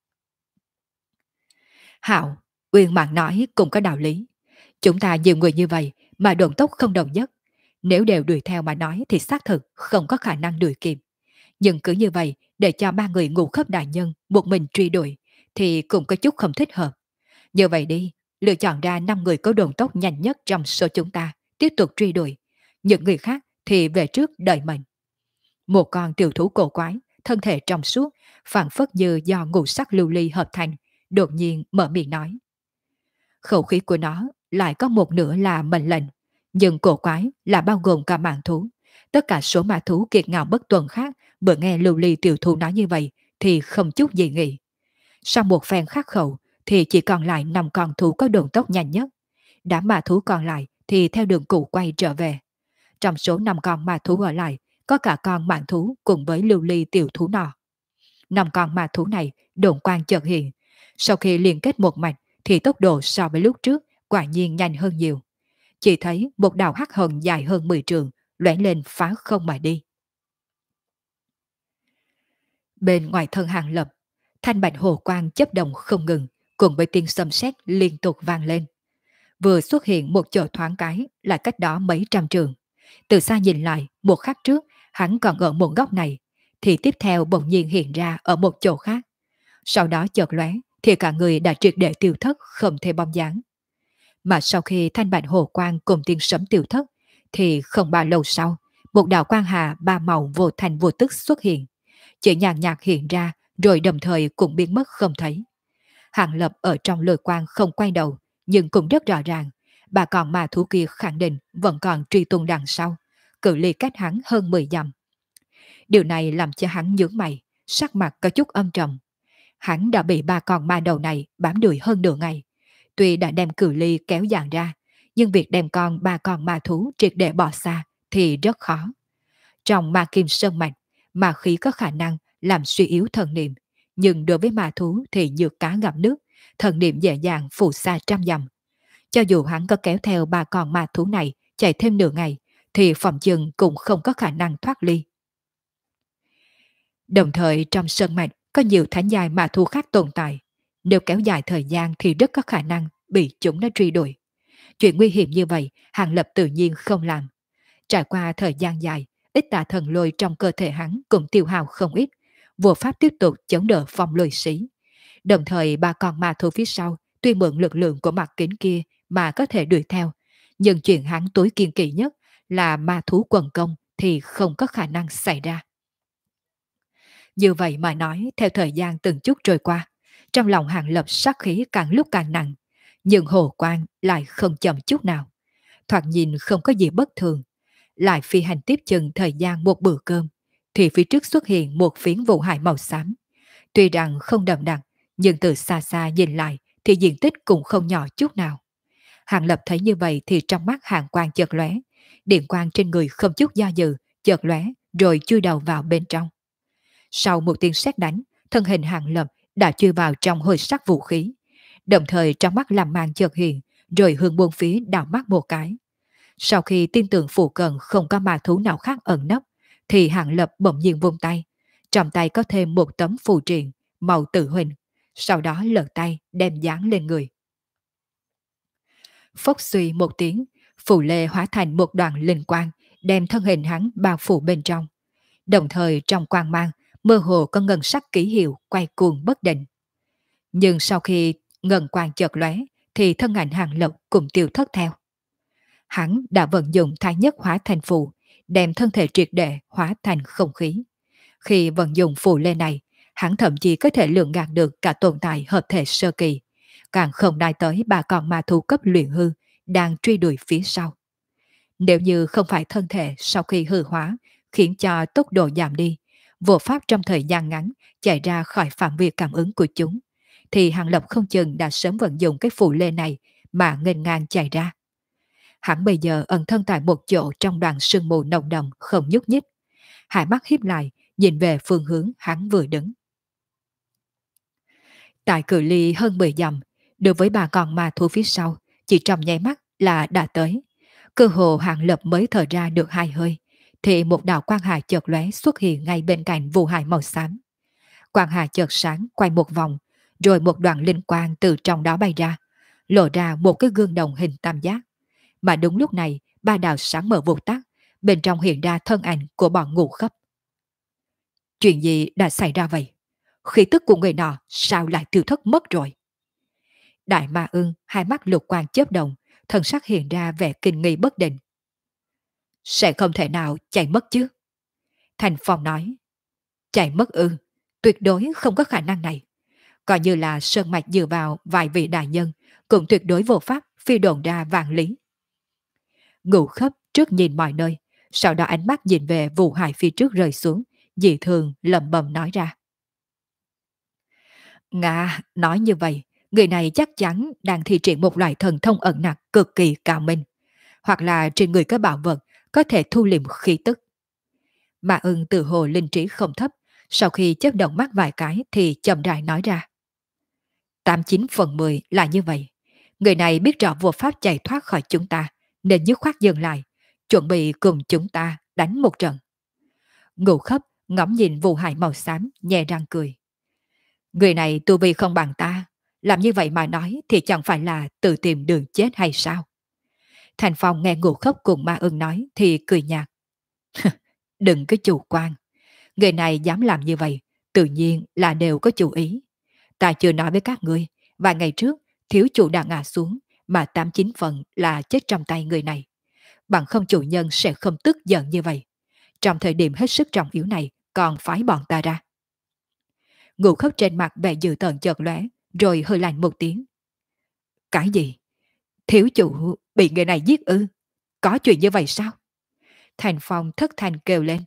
Hạo, Uyên Mạng nói cũng có đạo lý. Chúng ta nhiều người như vậy mà độn tốc không đồng nhất. Nếu đều đuổi theo mà nói thì xác thực không có khả năng đuổi kịp. Nhưng cứ như vậy để cho ba người ngũ khớp đại nhân một mình truy đuổi thì cũng có chút không thích hợp. Như vậy đi, lựa chọn ra 5 người có độn tốc nhanh nhất trong số chúng ta, tiếp tục truy đuổi. Những người khác thì về trước đợi mệnh. Một con tiểu thú cổ quái, thân thể trong suốt, phản phất như do ngũ sắc lưu ly hợp thành, đột nhiên mở miệng nói. Khẩu khí của nó lại có một nửa là mệnh lệnh, nhưng cổ quái là bao gồm cả mạng thú. Tất cả số ma thú kiệt ngạo bất tuần khác vừa nghe lưu ly tiểu thú nói như vậy thì không chút gì nghĩ. Sau một phen khắc khẩu thì chỉ còn lại 5 con thú có đường tốc nhanh nhất. Đám ma thú còn lại thì theo đường cũ quay trở về. Trong số 5 con ma thú ở lại, có cả con mạng thú cùng với lưu ly tiểu thú nọ. 5 con ma thú này độn quang chợt hiện. Sau khi liên kết một mạch thì tốc độ so với lúc trước quả nhiên nhanh hơn nhiều. Chỉ thấy một đạo hắc hồng dài hơn 10 trường lóe lên phá không mà đi. Bên ngoài thân Hàng Lập, thanh bạch hồ quang chấp động không ngừng, cùng với tiếng sấm sét liên tục vang lên. Vừa xuất hiện một chỗ thoáng cái là cách đó mấy trăm trường. Từ xa nhìn lại, một khắc trước hắn còn ở một góc này, thì tiếp theo bỗng nhiên hiện ra ở một chỗ khác. Sau đó chợt lóe thì cả người đã triệt để tiêu thất không thể bóng dáng. Mà sau khi thanh bạch hồ quang cùng tiếng sấm tiêu thất, thì không bao lâu sau, một đạo quang hà ba màu vô thành vô tức xuất hiện. Chỉ nhàn nhạt hiện ra rồi đồng thời cũng biến mất không thấy. Hàng Lập ở trong lôi quang không quay đầu, nhưng cũng rất rõ ràng, bà còn ma thú kia khẳng định vẫn còn truy tung đằng sau, cự ly cách hắn hơn 10 dặm. Điều này làm cho hắn nhướng mày, sắc mặt có chút âm trầm. Hắn đã bị ba con ma đầu này bám đuổi hơn nửa ngày. Tuy đã đem cự ly kéo dàn ra, nhưng việc đem ba con ma thú triệt để bỏ xa thì rất khó. Trong ma kim sơn mạch, ma khí có khả năng làm suy yếu thần niệm, nhưng đối với ma thú thì như cá gặp nước, thần niệm dễ dàng phù sa trăm dặm. Cho dù hắn có kéo theo ba con ma thú này chạy thêm nửa ngày, thì phòng chừng cũng không có khả năng thoát ly. Đồng thời trong sơn mạch có nhiều thánh giai ma thú khác tồn tại. Nếu kéo dài thời gian thì rất có khả năng bị chúng nó truy đuổi. Chuyện nguy hiểm như vậy, Hàng Lập tự nhiên không làm. Trải qua thời gian dài, ít tà thần lôi trong cơ thể hắn cũng tiêu hao không ít, vô pháp tiếp tục chống đỡ phong lôi sĩ. Đồng thời ba con ma thú phía sau, tuy mượn lực lượng của mặt kính kia mà có thể đuổi theo, nhưng chuyện hắn tối kiên kỵ nhất là ma thú quần công thì không có khả năng xảy ra. Như vậy mà nói, theo thời gian từng chút trôi qua, trong lòng Hàng Lập sát khí càng lúc càng nặng, nhưng hồ quang lại không chậm chút nào. Thoạt nhìn không có gì bất thường, lại phi hành tiếp chừng thời gian một bữa cơm, thì phía trước xuất hiện một phiến vụ hải màu xám. Tuy rằng không đậm đặc, nhưng từ xa xa nhìn lại thì diện tích cũng không nhỏ chút nào. Hàng Lập thấy như vậy thì trong mắt hàng quang chợt lóe, điện quang trên người không chút do dự, chợt lóe rồi chui đầu vào bên trong. Sau một tiếng sét đánh, thân hình Hàng Lập đã chui vào trong hơi sắc vũ khí. Đồng thời trong mắt làm màn chợt hiện, rồi hướng buông phía đảo mắt một cái. Sau khi tin tưởng phụ cận không có ma thú nào khác ẩn nấp, thì Hàng Lập bỗng nhiên vung tay. Trong tay có thêm một tấm phù triện, màu tự huỳnh. Sau đó lật tay đem dán lên người. Phốc suy một tiếng, phù lê hóa thành một đoàn linh quang, đem thân hình hắn bao phủ bên trong. Đồng thời trong quang mang, mơ hồ có ngân sắc ký hiệu quay cuồng bất định. Nhưng sau khi ngân quang chợt lóe, thì thân ảnh Hàng Lập cũng tiêu thất theo. Hắn đã vận dụng thái nhất hóa thành phù, đem thân thể triệt để hóa thành không khí. Khi vận dụng phù lê này, hắn thậm chí có thể lường gạt được cả tồn tại hợp thể sơ kỳ, càng không nói tới ba con ma thú cấp luyện hư đang truy đuổi phía sau. Nếu như không phải thân thể sau khi hư hóa khiến cho tốc độ giảm đi, vô pháp trong thời gian ngắn chạy ra khỏi phạm vi cảm ứng của chúng, thì Hàng Lập không chừng đã sớm vận dụng cái phù lê này mà nghênh ngang chạy ra. Hắn bây giờ ẩn thân tại một chỗ trong đoàn sương mù nồng đậm không nhúc nhích. Hai mắt híp lại, nhìn về phương hướng hắn vừa đứng. Tại cự ly hơn 10 dặm, đối với bà con ma thú phía sau, chỉ trong nháy mắt là đã tới. Cơ hồ Hàng Lập mới thở ra được hai hơi, thì một đạo quang hà chợt lóe xuất hiện ngay bên cạnh vụ hải màu xám. Quang hà chợt sáng quay một vòng, rồi một đoạn linh quang từ trong đó bay ra, lộ ra một cái gương đồng hình tam giác. Mà đúng lúc này, ba đạo sáng mở vụt tắt, bên trong hiện ra thân ảnh của bọn ngũ khấp. Chuyện gì đã xảy ra vậy? Khí tức của người nọ sao lại tiêu thất mất rồi? Đại Ma Ưng hai mắt lục quang chớp động, thần sắc hiện ra vẻ kinh nghi bất định. Sẽ không thể nào chạy mất chứ? Thành Phong nói. Chạy mất ư? Tuyệt đối không có khả năng này. Coi như là sơn mạch dựa vào vài vị đại nhân, cũng tuyệt đối vô pháp phi đồn ra vạn lý. Ngũ khấp trước nhìn mọi nơi, sau đó ánh mắt nhìn về vụ hải phía trước rơi xuống, dị thường lẩm bẩm nói ra. Ngạ, nói như vậy, người này chắc chắn đang thi triển một loại thần thông ẩn nặc cực kỳ cao minh, hoặc là trên người có bảo vật có thể thu liệm khí tức. Mà ưng từ hồ linh trí không thấp, sau khi chớp động mắt vài cái thì chậm rãi nói ra. 89/10 là như vậy. Người này biết rõ vô pháp chạy thoát khỏi chúng ta, nên dứt khoát dừng lại, chuẩn bị cùng chúng ta đánh một trận. Ngũ khấp ngắm nhìn vụ hải màu xám, nhẹ răng cười. Người này tu vi không bằng ta, làm như vậy mà nói thì chẳng phải là tự tìm đường chết hay sao? Thành Phong nghe Ngũ khấp cùng Ma Ưng nói thì cười nhạt. Đừng có chủ quan, người này dám làm như vậy, tự nhiên là đều có chủ ý. Ta chưa nói với các ngươi, vài ngày trước, thiếu chủ đã ngã xuống, mà 89 phần là chết trong tay người này. Bằng không chủ nhân sẽ không tức giận như vậy. Trong thời điểm hết sức trọng yếu này, còn phái bọn ta ra. Ngũ khóc trên mặt vẻ dữ tợn chợt lóe, rồi hơi lạnh một tiếng. Cái gì? Thiếu chủ bị người này giết ư? Có chuyện như vậy sao? Thành Phong thất thanh kêu lên.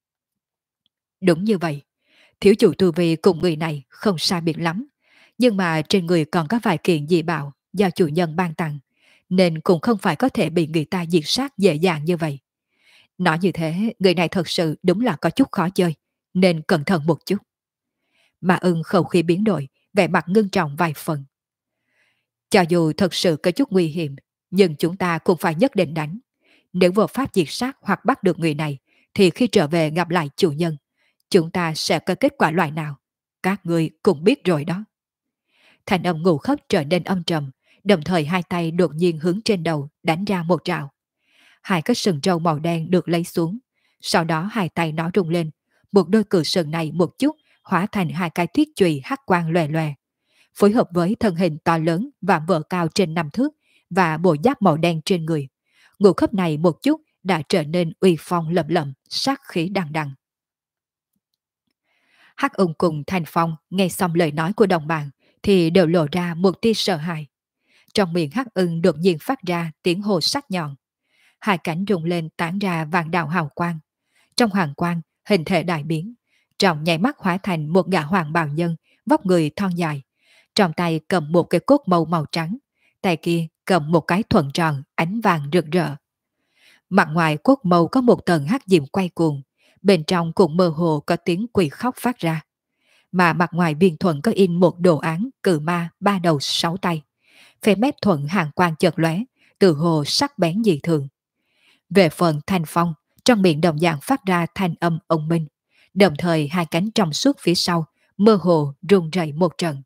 Đúng như vậy. Thiếu chủ tu vi cùng người này không sai biệt lắm, nhưng mà trên người còn có vài kiện dị bảo do chủ nhân ban tặng, nên cũng không phải có thể bị người ta diệt sát dễ dàng như vậy. Nói như thế, người này thật sự đúng là có chút khó chơi, nên cẩn thận một chút. Mà ưng khẩu khí biến đổi, vẻ mặt ngưng trọng vài phần. Cho dù thật sự có chút nguy hiểm, nhưng chúng ta cũng phải nhất định đánh. Nếu vô pháp diệt sát hoặc bắt được người này, thì khi trở về gặp lại chủ nhân, chúng ta sẽ có kết quả loại nào? Các ngươi cũng biết rồi đó. Thành âm Ngũ khấp trở nên âm trầm, đồng thời hai tay đột nhiên hướng trên đầu đánh ra một trào. Hai cái sừng trâu màu đen được lấy xuống, sau đó hai tay nó rung lên, một đôi cự sừng này một chút hóa thành hai cái thiết chùy hắc quang lòe lòe, phối hợp với thân hình to lớn và vợ cao trên 5 thước và bộ giáp màu đen trên người. Ngũ khấp này một chút đã trở nên uy phong lẫm lẫm, sát khí đằng đằng. Hắc ung cùng Thành Phong nghe xong lời nói của đồng bạn thì đều lộ ra một tia sợ hãi. Trong miệng Hắc ưng đột nhiên phát ra tiếng hô sắc nhọn. Hai cánh rung lên tản ra vàng đạo hào quang. Trong hoàng quang, hình thể đại biến. Trong nhảy mắt hóa thành một gã hoàng bào nhân, vóc người thon dài. Trong tay cầm một cái cốt màu màu trắng. Tay kia cầm một cái thuận tròn ánh vàng rực rỡ. Mặt ngoài cốt màu có một tầng hắc diệm quay cuồng. Bên trong cũng mơ hồ có tiếng quỷ khóc phát ra. Mà mặt ngoài viên thuận có in một đồ án cự ma 3 đầu 6 tay. Phía mép thuận hàng quang chợt lóe, từ hồ sắc bén dị thường. Về phần Thanh Phong, trong miệng đồng dạng phát ra thanh âm ông minh, đồng thời hai cánh trong suốt phía sau, mơ hồ rung rẩy một trận.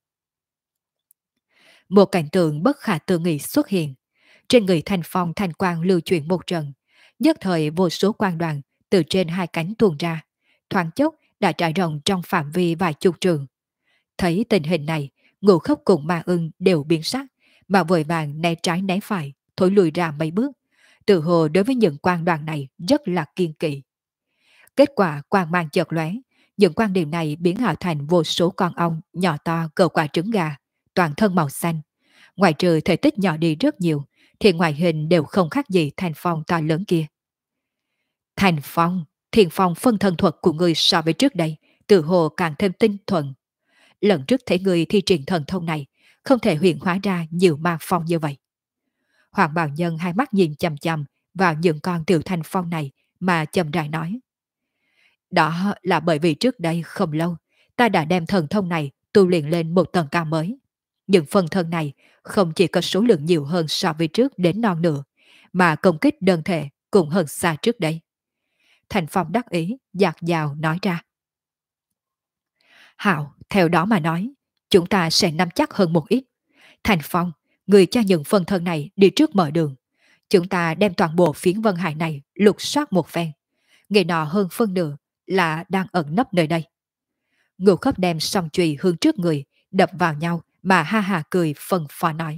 Một cảnh tượng bất khả tư nghị xuất hiện. Trên người Thanh Phong thanh quang lưu chuyển một trận, nhất thời vô số quang đoàn từ trên hai cánh tuôn ra, thoáng chốc đã trải rộng trong phạm vi vài chục trường. Thấy tình hình này, Ngũ khốc cùng Ma ưng đều biến sắc, mà vội vàng né trái né phải, thối lùi ra mấy bước. Tự hồ đối với những quang đoàn này rất là kiên kỵ. Kết quả quang mang chợt lóe, những quan điểm này biến ảo thành vô số con ong nhỏ to cỡ quả trứng gà, toàn thân màu xanh. Ngoài trừ thể tích nhỏ đi rất nhiều, thì ngoại hình đều không khác gì Thành Phong to lớn kia. Thành Phong, thiền phong phân thân thuật của người so với trước đây, tự hồ càng thêm tinh thuần. Lần trước thấy người thi triển thần thông này, không thể huyện hóa ra nhiều ma phong như vậy. Hoàng bào nhân hai mắt nhìn chằm chằm vào những con tiểu thanh phong này mà chậm rãi nói. Đó là bởi vì trước đây không lâu, ta đã đem thần thông này tu luyện lên một tầng cao mới. Những phần thân này không chỉ có số lượng nhiều hơn so với trước đến non nữa, mà công kích đơn thể cũng hơn xa trước đây. Thành Phong đắc ý, dạt dào nói ra. Hạo, theo đó mà nói, chúng ta sẽ nắm chắc hơn một ít. Thành Phong, người cho những phân thân này đi trước mở đường. Chúng ta đem toàn bộ phiến Vân Hải này lục soát một phen. Người nọ hơn phân nửa là đang ẩn nấp nơi đây. Ngưu Khấp đem song chùy hướng trước người, đập vào nhau mà ha hà cười phân phó nói.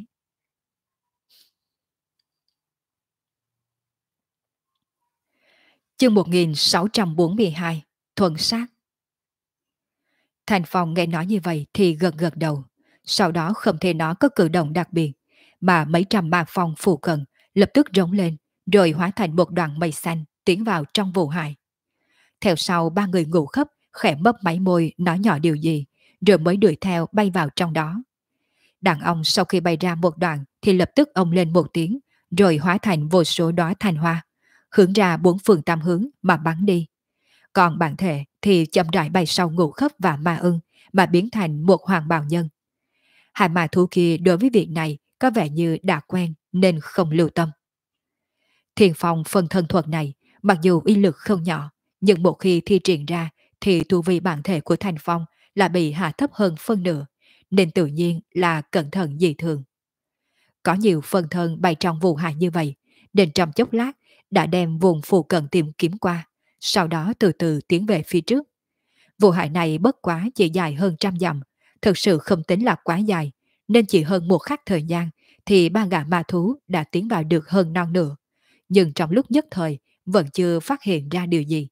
Chương 1642, Thuần sát. Thành Phong nghe nói như vậy thì gật gật đầu. Sau đó không thể nó có cử động đặc biệt, mà mấy trăm ma phong phù cận lập tức rống lên, rồi hóa thành một đoàn mây xanh tiến vào trong vụ hại. Theo sau ba người Ngũ Khấp khẽ mấp máy môi nói nhỏ điều gì, rồi mới đuổi theo bay vào trong đó. Đàn ông sau khi bay ra một đoạn thì lập tức ông lên một tiếng, rồi hóa thành vô số đóa thanh hoa, hướng ra bốn phương tám hướng mà bắn đi. Còn bản thể thì chậm rãi bay sau Ngũ Khấp và Ma Ưng mà biến thành một hoàng bào nhân. Hai ma thú kia đối với việc này có vẻ như đã quen nên không lưu tâm. Thiền phong phân thân thuật này mặc dù uy lực không nhỏ, nhưng một khi thi triển ra thì tu vi bản thể của Thành Phong là bị hạ thấp hơn phân nửa, nên tự nhiên là cẩn thận dị thường. Có nhiều phân thân bay trong vụ hại như vậy, nên trong chốc lát đã đem vùng phù cận tìm kiếm qua, sau đó từ từ tiến về phía trước. Vụ hại này bất quá chỉ dài hơn 100 dặm, thực sự không tính là quá dài, nên chỉ hơn một khắc thời gian thì ba gã ma thú đã tiến vào được hơn non nửa. Nhưng trong lúc nhất thời vẫn chưa phát hiện ra điều gì.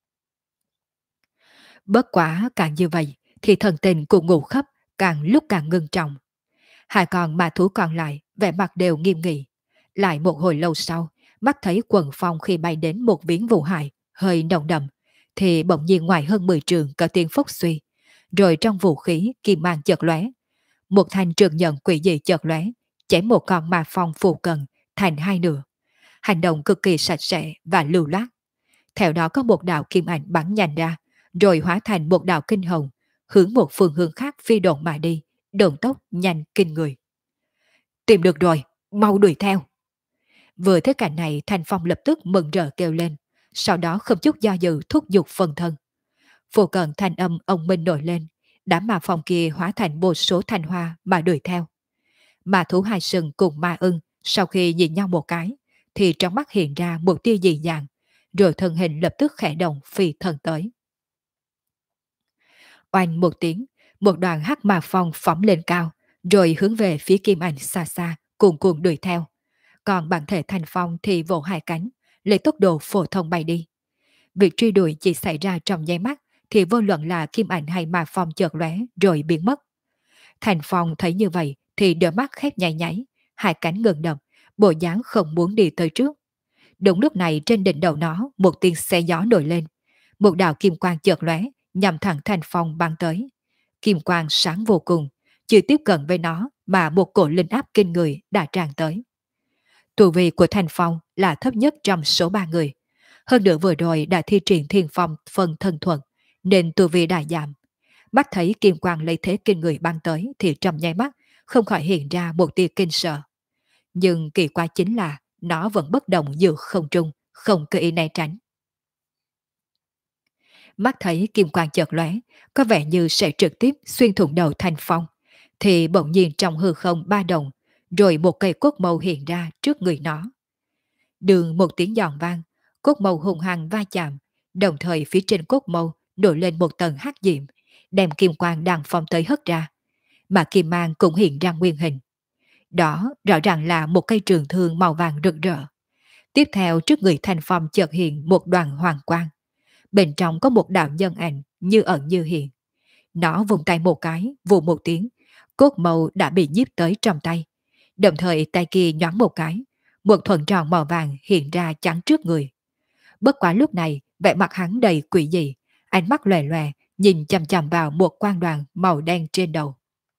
Bất quá càng như vậy thì thần tình của Ngũ Khấp càng lúc càng ngưng trọng. Hai con ma thú còn lại vẻ mặt đều nghiêm nghị. Lại một hồi lâu sau, mắt thấy quần phong khi bay đến một viễn vụ hại hơi nồng đậm, thì bỗng nhiên ngoài hơn 10 trường có tiếng phốc suy, rồi trong vũ khí kim mang chợt lóe, một thanh trường nhận quỷ dị chợt lóe, chém một con ma phong phù cận thành hai nửa. Hành động cực kỳ sạch sẽ và lưu loát. Theo đó có một đạo kim ảnh bắn nhanh ra, rồi hóa thành một đạo kinh hồng, hướng một phương hướng khác phi độn mà đi, độn tốc nhanh kinh người. Tìm được rồi, mau đuổi theo. Vừa thấy cảnh này, Thành Phong lập tức mừng rỡ kêu lên, sau đó không chút do dự thúc giục phần thân. Vô cận thanh âm ông minh nổi lên, đám ma phong kia hóa thành vô số thanh hoa mà đuổi theo. Ma thú hai sừng cùng ma ưng sau khi nhìn nhau một cái, thì trong mắt hiện ra một tia dị dạng, rồi thân hình lập tức khẽ động phi thân tới. Oanh một tiếng, một đoàn hắc ma phong phóng lên cao, rồi hướng về phía kim ảnh xa xa, cuồn cuộn đuổi theo. Còn bản thể Thành Phong thì vỗ hai cánh, lấy tốc độ phổ thông bay đi. Việc truy đuổi chỉ xảy ra trong nháy mắt, thì vô luận là kim ảnh hay ma phong chợt lóe rồi biến mất. Thành Phong thấy như vậy thì đôi mắt khép nháy nháy, hai cánh ngừng động, bộ dáng không muốn đi tới trước. Đúng lúc này trên đỉnh đầu nó một tiếng xe gió nổi lên, một đạo kim quang chợt lóe nhằm thẳng Thành Phong bắn tới. Kim quang sáng vô cùng, chưa tiếp cận với nó mà một cổ linh áp kinh người đã tràn tới. Tu vi của Thành Phong là thấp nhất trong số 3 người. Hơn nữa vừa rồi đã thi triển Thiên Phong phần thân thuận, nên tu vi đã giảm. Mắt thấy kim quang lấy thế kinh người bắn tới thì trong nháy mắt không khỏi hiện ra một tia kinh sợ. Nhưng kỳ quái chính là nó vẫn bất động giữa không trung, không cơ ý né tránh. Mắt thấy kim quang chợt lóe, có vẻ như sẽ trực tiếp xuyên thủng đầu Thành Phong, thì bỗng nhiên trong hư không ba động, rồi một cây cốt mâu hiện ra trước người nó. Đường một tiếng giòn vang, cốt mâu hùng hăng va chạm, đồng thời phía trên cốt mâu nổi lên một tầng hắc diệm, đem kim quang đang phong tới hất ra, mà kim mang cũng hiện ra nguyên hình. Đó rõ ràng là một cây trường thương màu vàng rực rỡ. Tiếp theo trước người Thành Phong chợt hiện một đoàn hoàng quang. Bên trong có một đạo nhân ảnh như ẩn như hiện. Nó vùng tay một cái, vù một tiếng, cốt màu đã bị nhiếp tới trong tay. Đồng thời tay kia nhoáng một cái, một thuần tròn màu vàng hiện ra chắn trước người. Bất quá lúc này, vẻ mặt hắn đầy quỷ dị, ánh mắt lòe lòe, nhìn chằm chằm vào một quang đoàn màu đen trên đầu.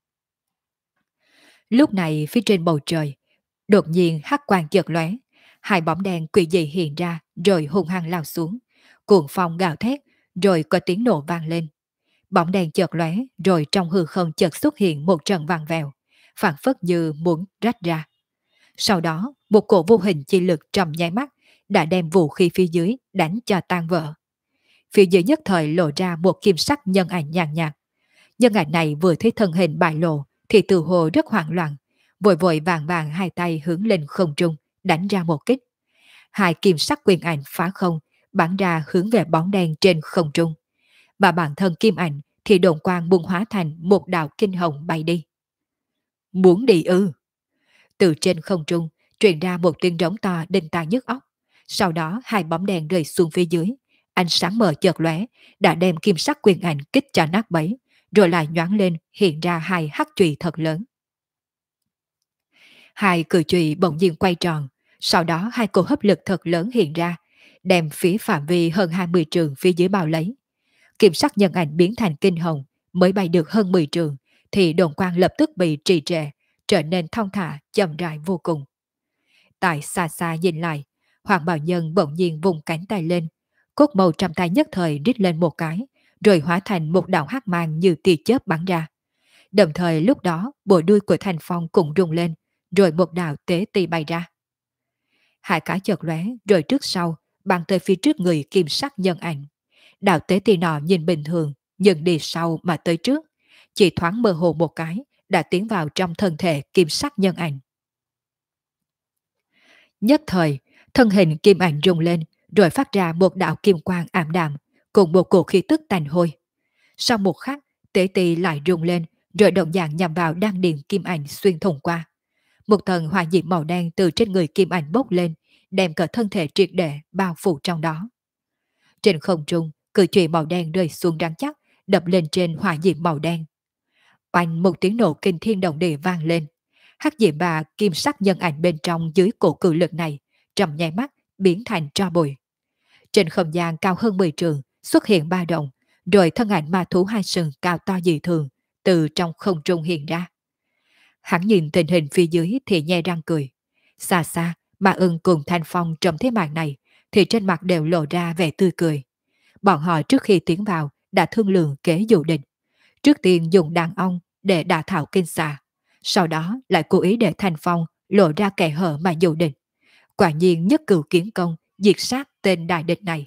Lúc này phía trên bầu trời, đột nhiên hắc quang chợt lóe, hai bóng đen quỷ dị hiện ra rồi hung hăng lao xuống, cuồng phong gào thét, rồi có tiếng nổ vang lên. Bóng đèn chợt lóe, rồi trong hư không chợt xuất hiện một trận vàng vèo, phảng phất như muốn rách ra. Sau đó, một cổ vô hình chi lực trầm nháy mắt, đã đem vũ khí phía dưới đánh cho tan vỡ. Phía dưới nhất thời lộ ra một kim sắc nhân ảnh nhàn nhạt. Nhân ảnh này vừa thấy thân hình bại lộ thì tự hồ rất hoảng loạn, vội vội vàng vàng hai tay hướng lên không trung, đánh ra một kích. Hai kim sắc quyền ảnh phá không, bắn ra hướng về bóng đen trên không trung. Mà bản thân kim ảnh thì đồn quang bùng hóa thành một đạo kinh hồng bay đi. Muốn đi ư? Từ trên không trung truyền ra một tiếng rống to đinh tai nhức óc. Sau đó hai bóng đèn rơi xuống phía dưới. Ánh sáng mờ chợt lóe, đã đem kim sắc quyền ảnh kích cho nát bấy, rồi lại nhoáng lên hiện ra hai hắc chùy thật lớn. Hai cự chùy bỗng nhiên quay tròn, sau đó hai cỗ hấp lực thật lớn hiện ra, đem phía phạm vi hơn 20 trường phía dưới bao lấy. Kim sắc nhân ảnh biến thành kinh hồng, mới bay được hơn 10 trường, thì đồn quang lập tức bị trì trệ, trở nên thong thả, chậm rãi vô cùng. Tại xa xa nhìn lại, Hoàng Bảo Nhân bỗng nhiên vùng cánh tay lên, cốt màu trong tay nhất thời rít lên một cái, rồi hóa thành một đạo hắc mang như tia chớp bắn ra. Đồng thời lúc đó, bộ đuôi của Thành Phong cũng rung lên, rồi một đạo tế ti bay ra. Hai cái chợt lóe, rồi trước sau, bắn tới phía trước người kim sắc nhân ảnh. Đạo tế ti nọ nhìn bình thường, nhưng đi sau mà tới trước, chỉ thoáng mơ hồ một cái, đã tiến vào trong thân thể kim sắc nhân ảnh. Nhất thời, thân hình kim ảnh rung lên, rồi phát ra một đạo kim quang ảm đạm, cùng một cổ khí tức tanh hôi. Sau một khắc, tế ti lại rung lên, rồi động dạng nhằm vào đan điền kim ảnh xuyên thủng qua. Một tầng hỏa diễm màu đen từ trên người kim ảnh bốc lên, đem cả thân thể triệt để bao phủ trong đó. Trên không trung, cự chùy màu đen rơi xuống rắn chắc, đập lên trên hỏa diễm màu đen. Oanh một tiếng nổ kinh thiên động địa vang lên. Hắc diễm và kim sắc nhân ảnh bên trong dưới cổ cự lực này, trong nháy mắt biến thành tro bụi. Trên không gian cao hơn 10 trường xuất hiện ba động, rồi thân ảnh ma thú hai sừng cao to dị thường từ trong không trung hiện ra. Hắn nhìn tình hình phía dưới thì nhe răng cười. Xa xa, Ma Ưng cùng Thanh Phong trong thế màn này thì trên mặt đều lộ ra vẻ tươi cười. Bọn họ trước khi tiến vào đã thương lượng kế dụ định. Trước tiên dùng đàn ong để đả thảo kinh xà, sau đó lại cố ý để Thanh Phong lộ ra kẻ hở mà dụ định. Quả nhiên nhất cửu kiến công, diệt sát tên đại địch này.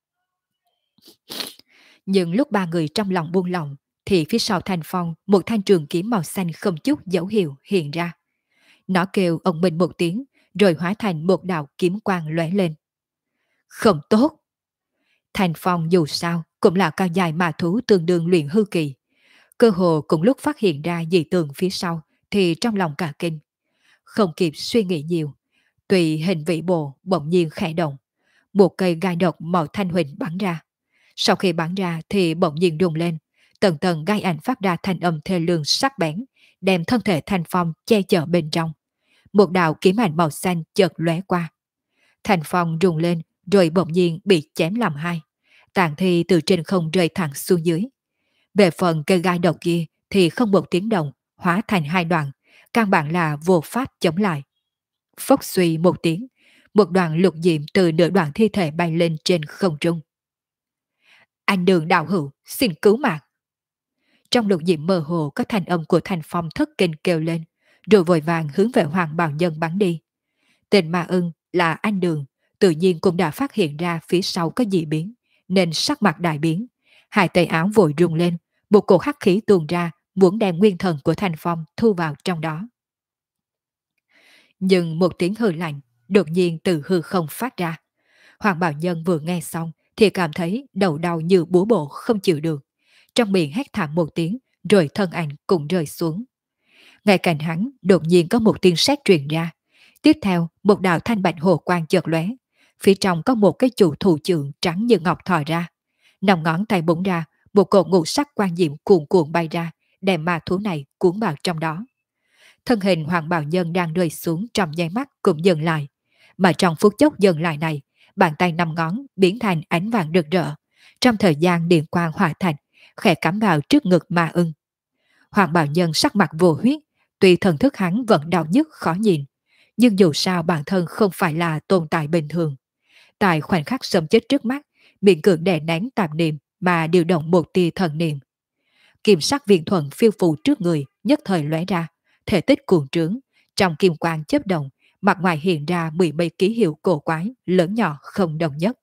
Nhưng lúc ba người trong lòng buông lỏng, thì phía sau Thanh Phong một thanh trường kiếm màu xanh không chút dấu hiệu hiện ra. Nó kêu ông mình một tiếng, rồi hóa thành một đạo kiếm quang lóe lên. Không tốt! Thanh Phong dù sao cũng là cao dài mà thú tương đương luyện hư kỳ. Cơ hồ cùng lúc phát hiện ra dị tượng phía sau thì trong lòng cả kinh. Không kịp suy nghĩ nhiều, tùy hình vị bộ bỗng nhiên khẽ động. Một cây gai độc màu thanh huỳnh bắn ra. Sau khi bắn ra thì bỗng nhiên rung lên. Tầng tầng gai ảnh phát ra thanh âm thê lương sắc bén, đem thân thể Thanh Phong che chở bên trong. Một đạo kiếm ảnh màu xanh chợt lóe qua. Thanh Phong rung lên rồi bỗng nhiên bị chém làm hai. Tàn thi từ trên không rơi thẳng xuống dưới. Về phần cây gai độc kia thì không một tiếng động, hóa thành hai đoạn, căn bản là vô pháp chống lại. Phốc suy một tiếng, một đoàn lục diệm từ nửa đoạn thi thể bay lên trên không trung. Anh Đường đạo hữu, xin cứu mạng. Trong lục diệm mơ hồ có thanh âm của Thanh Phong thất kinh kêu lên, rồi vội vàng hướng về Hoàng Bào Nhân bắn đi. Tên Ma Ưng là anh Đường, tự nhiên cũng đã phát hiện ra phía sau có dị biến, nên sắc mặt đại biến. Hai tay áo vội rung lên, một cổ hắc khí tuôn ra, muốn đem nguyên thần của Thanh Phong thu vào trong đó. Nhưng một tiếng hừ lạnh đột nhiên từ hư không phát ra. Hoàng Bảo Nhân vừa nghe xong thì cảm thấy đầu đau như búa bổ không chịu được. Trong miệng hét thảm một tiếng, rồi thân ảnh cũng rơi xuống. Ngay cạnh hắn đột nhiên có một tiếng sét truyền ra. Tiếp theo một đạo thanh bạch hồ quang chợt lóe. Phía trong có một cái trụ thủ trượng trắng như ngọc thò ra. Nòng ngón tay búng ra, một cột ngũ sắc quang diệm cuồn cuộn bay ra, đem ma thú này cuốn vào trong đó. Thân hình Hoàng Bào Nhân đang rơi xuống trong nháy mắt cũng dừng lại. Mà trong phút chốc dừng lại này, bàn tay năm ngón biến thành ánh vàng rực rỡ. Trong thời gian điện quang hòa thành, khẽ cắm vào trước ngực Ma Ưng. Hoàng Bào Nhân sắc mặt vô huyết, tuy thần thức hắn vẫn đau nhức khó nhìn, nhưng dù sao bản thân không phải là tồn tại bình thường. Tại khoảnh khắc sống chết trước mắt, miệng cưỡng đè nén tạp niệm mà điều động một tia thần niệm. Kim sắc viên thuận phiêu phù trước người nhất thời lóe ra, thể tích cuồng trướng, trong kim quang chớp động mặt ngoài hiện ra mười mấy ký hiệu cổ quái, lớn nhỏ không đồng nhất.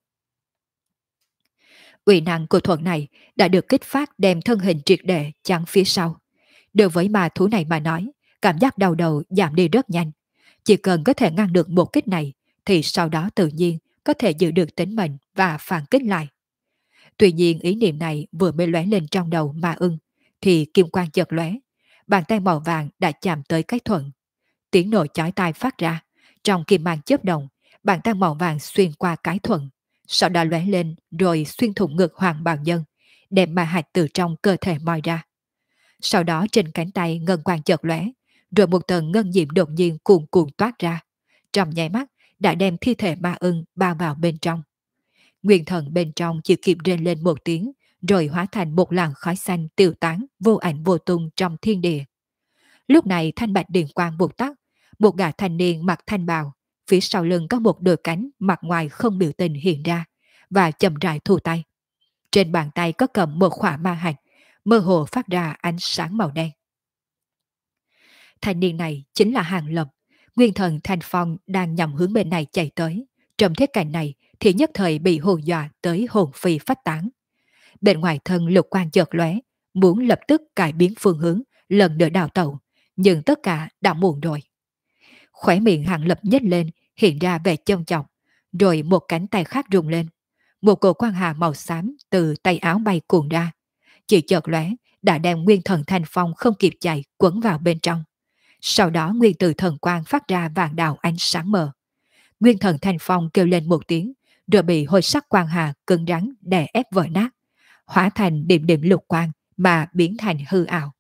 Uy năng của thuật này đã được kích phát đem thân hình triệt để chắn phía sau. Đối với ma thú này mà nói, cảm giác đau đầu giảm đi rất nhanh. Chỉ cần có thể ngăn được một kích này, thì sau đó tự nhiên có thể giữ được tính mệnh và phản kích lại. Tuy nhiên ý niệm này vừa mới lóe lên trong đầu ma ưng, thì kim quang chợt lóe, bàn tay màu vàng đã chạm tới cái thuận. Tiếng nổ chói tai phát ra, trong kim mang chớp động, bàn tay màu vàng xuyên qua cái thuận, sau đó lóe lên rồi xuyên thủng ngực Hoàng Bào Nhân, đem ma hạch từ trong cơ thể moi ra. Sau đó trên cánh tay ngân quang chợt lóe, rồi một tầng ngân diệm đột nhiên cuồn cuộn toát ra, trong nháy mắt đã đem thi thể ma ưng bao vào bên trong. Nguyên thần bên trong chỉ kịp rên lên một tiếng, rồi hóa thành một làn khói xanh tiêu tán vô ảnh vô tung trong thiên địa. Lúc này thanh bạch điện quang vụt tắt, một gã thanh niên mặc thanh bào, phía sau lưng có một đôi cánh mặt ngoài không biểu tình hiện ra, và chậm rãi thu tay. Trên bàn tay có cầm một khỏa ma hạch, mơ hồ phát ra ánh sáng màu đen. Thanh niên này chính là Hàng Lập. Nguyên thần Thanh Phong đang nhằm hướng bên này chạy tới. Trong thế cảnh này thì nhất thời bị hù dọa tới hồn phi phách tán. Bên ngoài thân lục quang chợt lóe, muốn lập tức cải biến phương hướng, lần nữa đào tẩu, nhưng tất cả đã muộn rồi. Khóe miệng Hàng Lập nhếch lên, hiện ra vẻ châm chọc, rồi một cánh tay khác rung lên. Một cổ quang hà màu xám từ tay áo bay cuồn ra. Chỉ chợt lóe, đã đem nguyên thần Thanh Phong không kịp chạy quấn vào bên trong. Sau đó nguyên tử thần quang phát ra vàng đào ánh sáng mờ. Nguyên thần Thanh Phong kêu lên một tiếng, rồi bị hồi sắc quang hà cứng rắn đè ép vỡ nát, hóa thành điểm điểm lục quang mà biến thành hư ảo.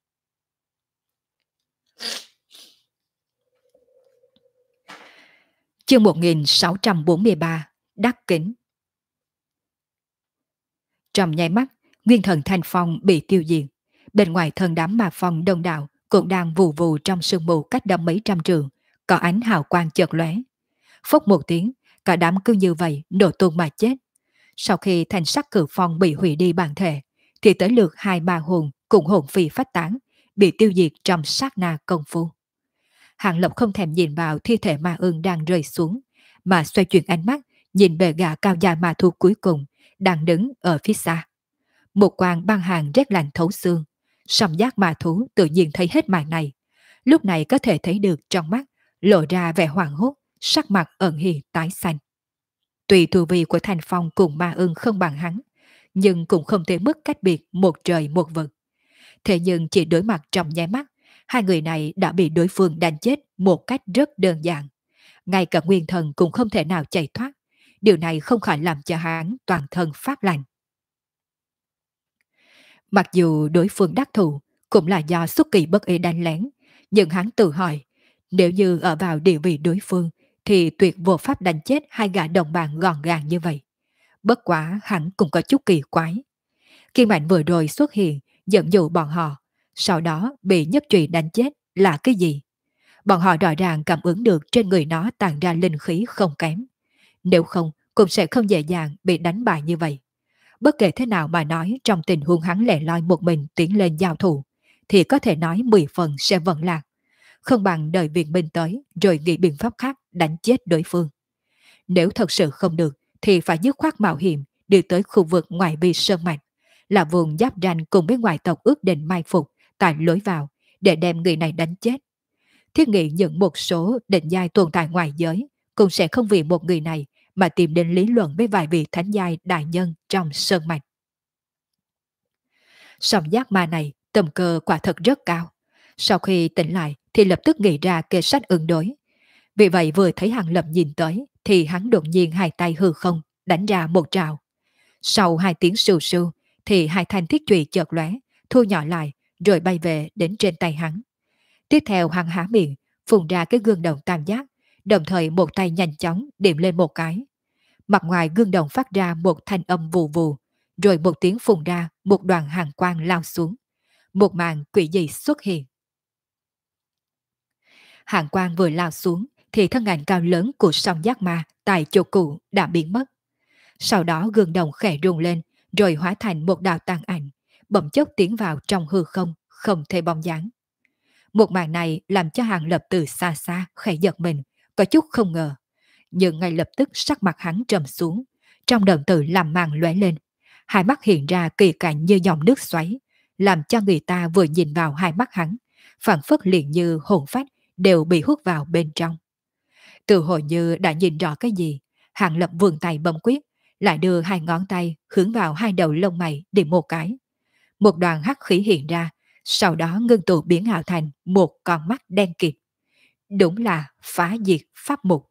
Chương 1643 Đắc Kính. Trong nháy mắt, nguyên thần Thanh Phong bị tiêu diệt. Bên ngoài thân đám ma phong đông đảo cũng đang vù vù trong sương mù cách đó mấy trăm trường, có ánh hào quang chợt lóe. Phốc một tiếng, cả đám cứ như vậy nổ tung mà chết. Sau khi thành sắc cử phong bị hủy đi bản thể, thì tới lượt hai ba hồn cùng hồn phi phách tán, bị tiêu diệt trong sát na công phu. Hàng Lập không thèm nhìn vào thi thể ma ương đang rơi xuống, mà xoay chuyển ánh mắt nhìn về gã cao dài ma thu cuối cùng đang đứng ở phía xa. Một quang băng hàng rét lạnh thấu xương, song giác ma thú tự nhiên thấy hết màn này, lúc này có thể thấy được trong mắt lộ ra vẻ hoảng hốt, sắc mặt ẩn hiện tái xanh. Tuy tu vi của Thanh Phong cùng ma ưng không bằng hắn, nhưng cũng không thể mức cách biệt một trời một vực. Thế nhưng chỉ đối mặt trong nháy mắt, hai người này đã bị đối phương đánh chết một cách rất đơn giản. Ngay cả nguyên thần cũng không thể nào chạy thoát. Điều này không khỏi làm cho hắn toàn thân phát lạnh. Mặc dù đối phương đắc thủ cũng là do xuất kỳ bất ý đánh lén, nhưng hắn tự hỏi, nếu như ở vào địa vị đối phương thì tuyệt vô pháp đánh chết hai gã đồng bạn gọn gàng như vậy. Bất quá hắn cũng có chút kỳ quái. Kim Mạnh vừa rồi xuất hiện dẫn dụ bọn họ, sau đó bị nhất trụy đánh chết là cái gì? Bọn họ rõ ràng cảm ứng được trên người nó tàn ra linh khí không kém. Nếu không cũng sẽ không dễ dàng bị đánh bại như vậy. Bất kể thế nào mà nói, trong tình huống hắn lẻ loi một mình tiến lên giao thủ, thì có thể nói 10 phần sẽ vận lạc. Không bằng đợi viện binh tới rồi nghĩ biện pháp khác đánh chết đối phương. Nếu thật sự không được thì phải dứt khoát mạo hiểm đi tới khu vực ngoài bi sơn mạch, là vùng giáp ranh cùng với ngoại tộc ước định mai phục tại lối vào để đem người này đánh chết. Thiết nghĩ những một số định giai tồn tại ngoài giới cũng sẽ không vì một người này mà tìm đến lý luận với vài vị thánh giai đại nhân trong sơn mạch. Song giác ma này tầm cơ quả thật rất cao. Sau khi tỉnh lại thì lập tức nghĩ ra kế sách ứng đối. Vì vậy vừa thấy Hàng Lập nhìn tới thì hắn đột nhiên hai tay hư không đánh ra một trào. Sau hai tiếng sù sù thì hai thanh thiết chùy chợt lóe, thu nhỏ lại rồi bay về đến trên tay hắn. Tiếp theo hắn há miệng, phun ra cái gương đồng tam giác, đồng thời một tay nhanh chóng điểm lên một cái. Mặt ngoài gương đồng phát ra một thanh âm vù vù, rồi một tiếng phun ra một đoàn hàng quang lao xuống. Một màn quỷ dị xuất hiện. Hàng quang vừa lao xuống thì thân ảnh cao lớn của song giác ma tại chỗ cũ đã biến mất. Sau đó gương đồng khẽ rung lên rồi hóa thành một đạo tàn ảnh, bỗng chốc tiến vào trong hư không, không thể bóng dáng. Một màn này làm cho Hàng Lập từ xa xa khẽ giật mình, có chút không ngờ, nhưng ngay lập tức sắc mặt hắn trầm xuống, trong đồng tử làm màn lóe lên, hai mắt hiện ra kỳ cảnh như dòng nước xoáy, làm cho người ta vừa nhìn vào hai mắt hắn, phảng phất liền như hồn phách đều bị hút vào bên trong. Từ hồi như đã nhìn rõ cái gì, Hàng Lập vươn tay bấm quyết, lại đưa hai ngón tay hướng vào hai đầu lông mày điểm một cái. Một đoàn hắc khí hiện ra, sau đó ngưng tụ biến ảo thành một con mắt đen kịt. Đúng là phá diệt pháp mục.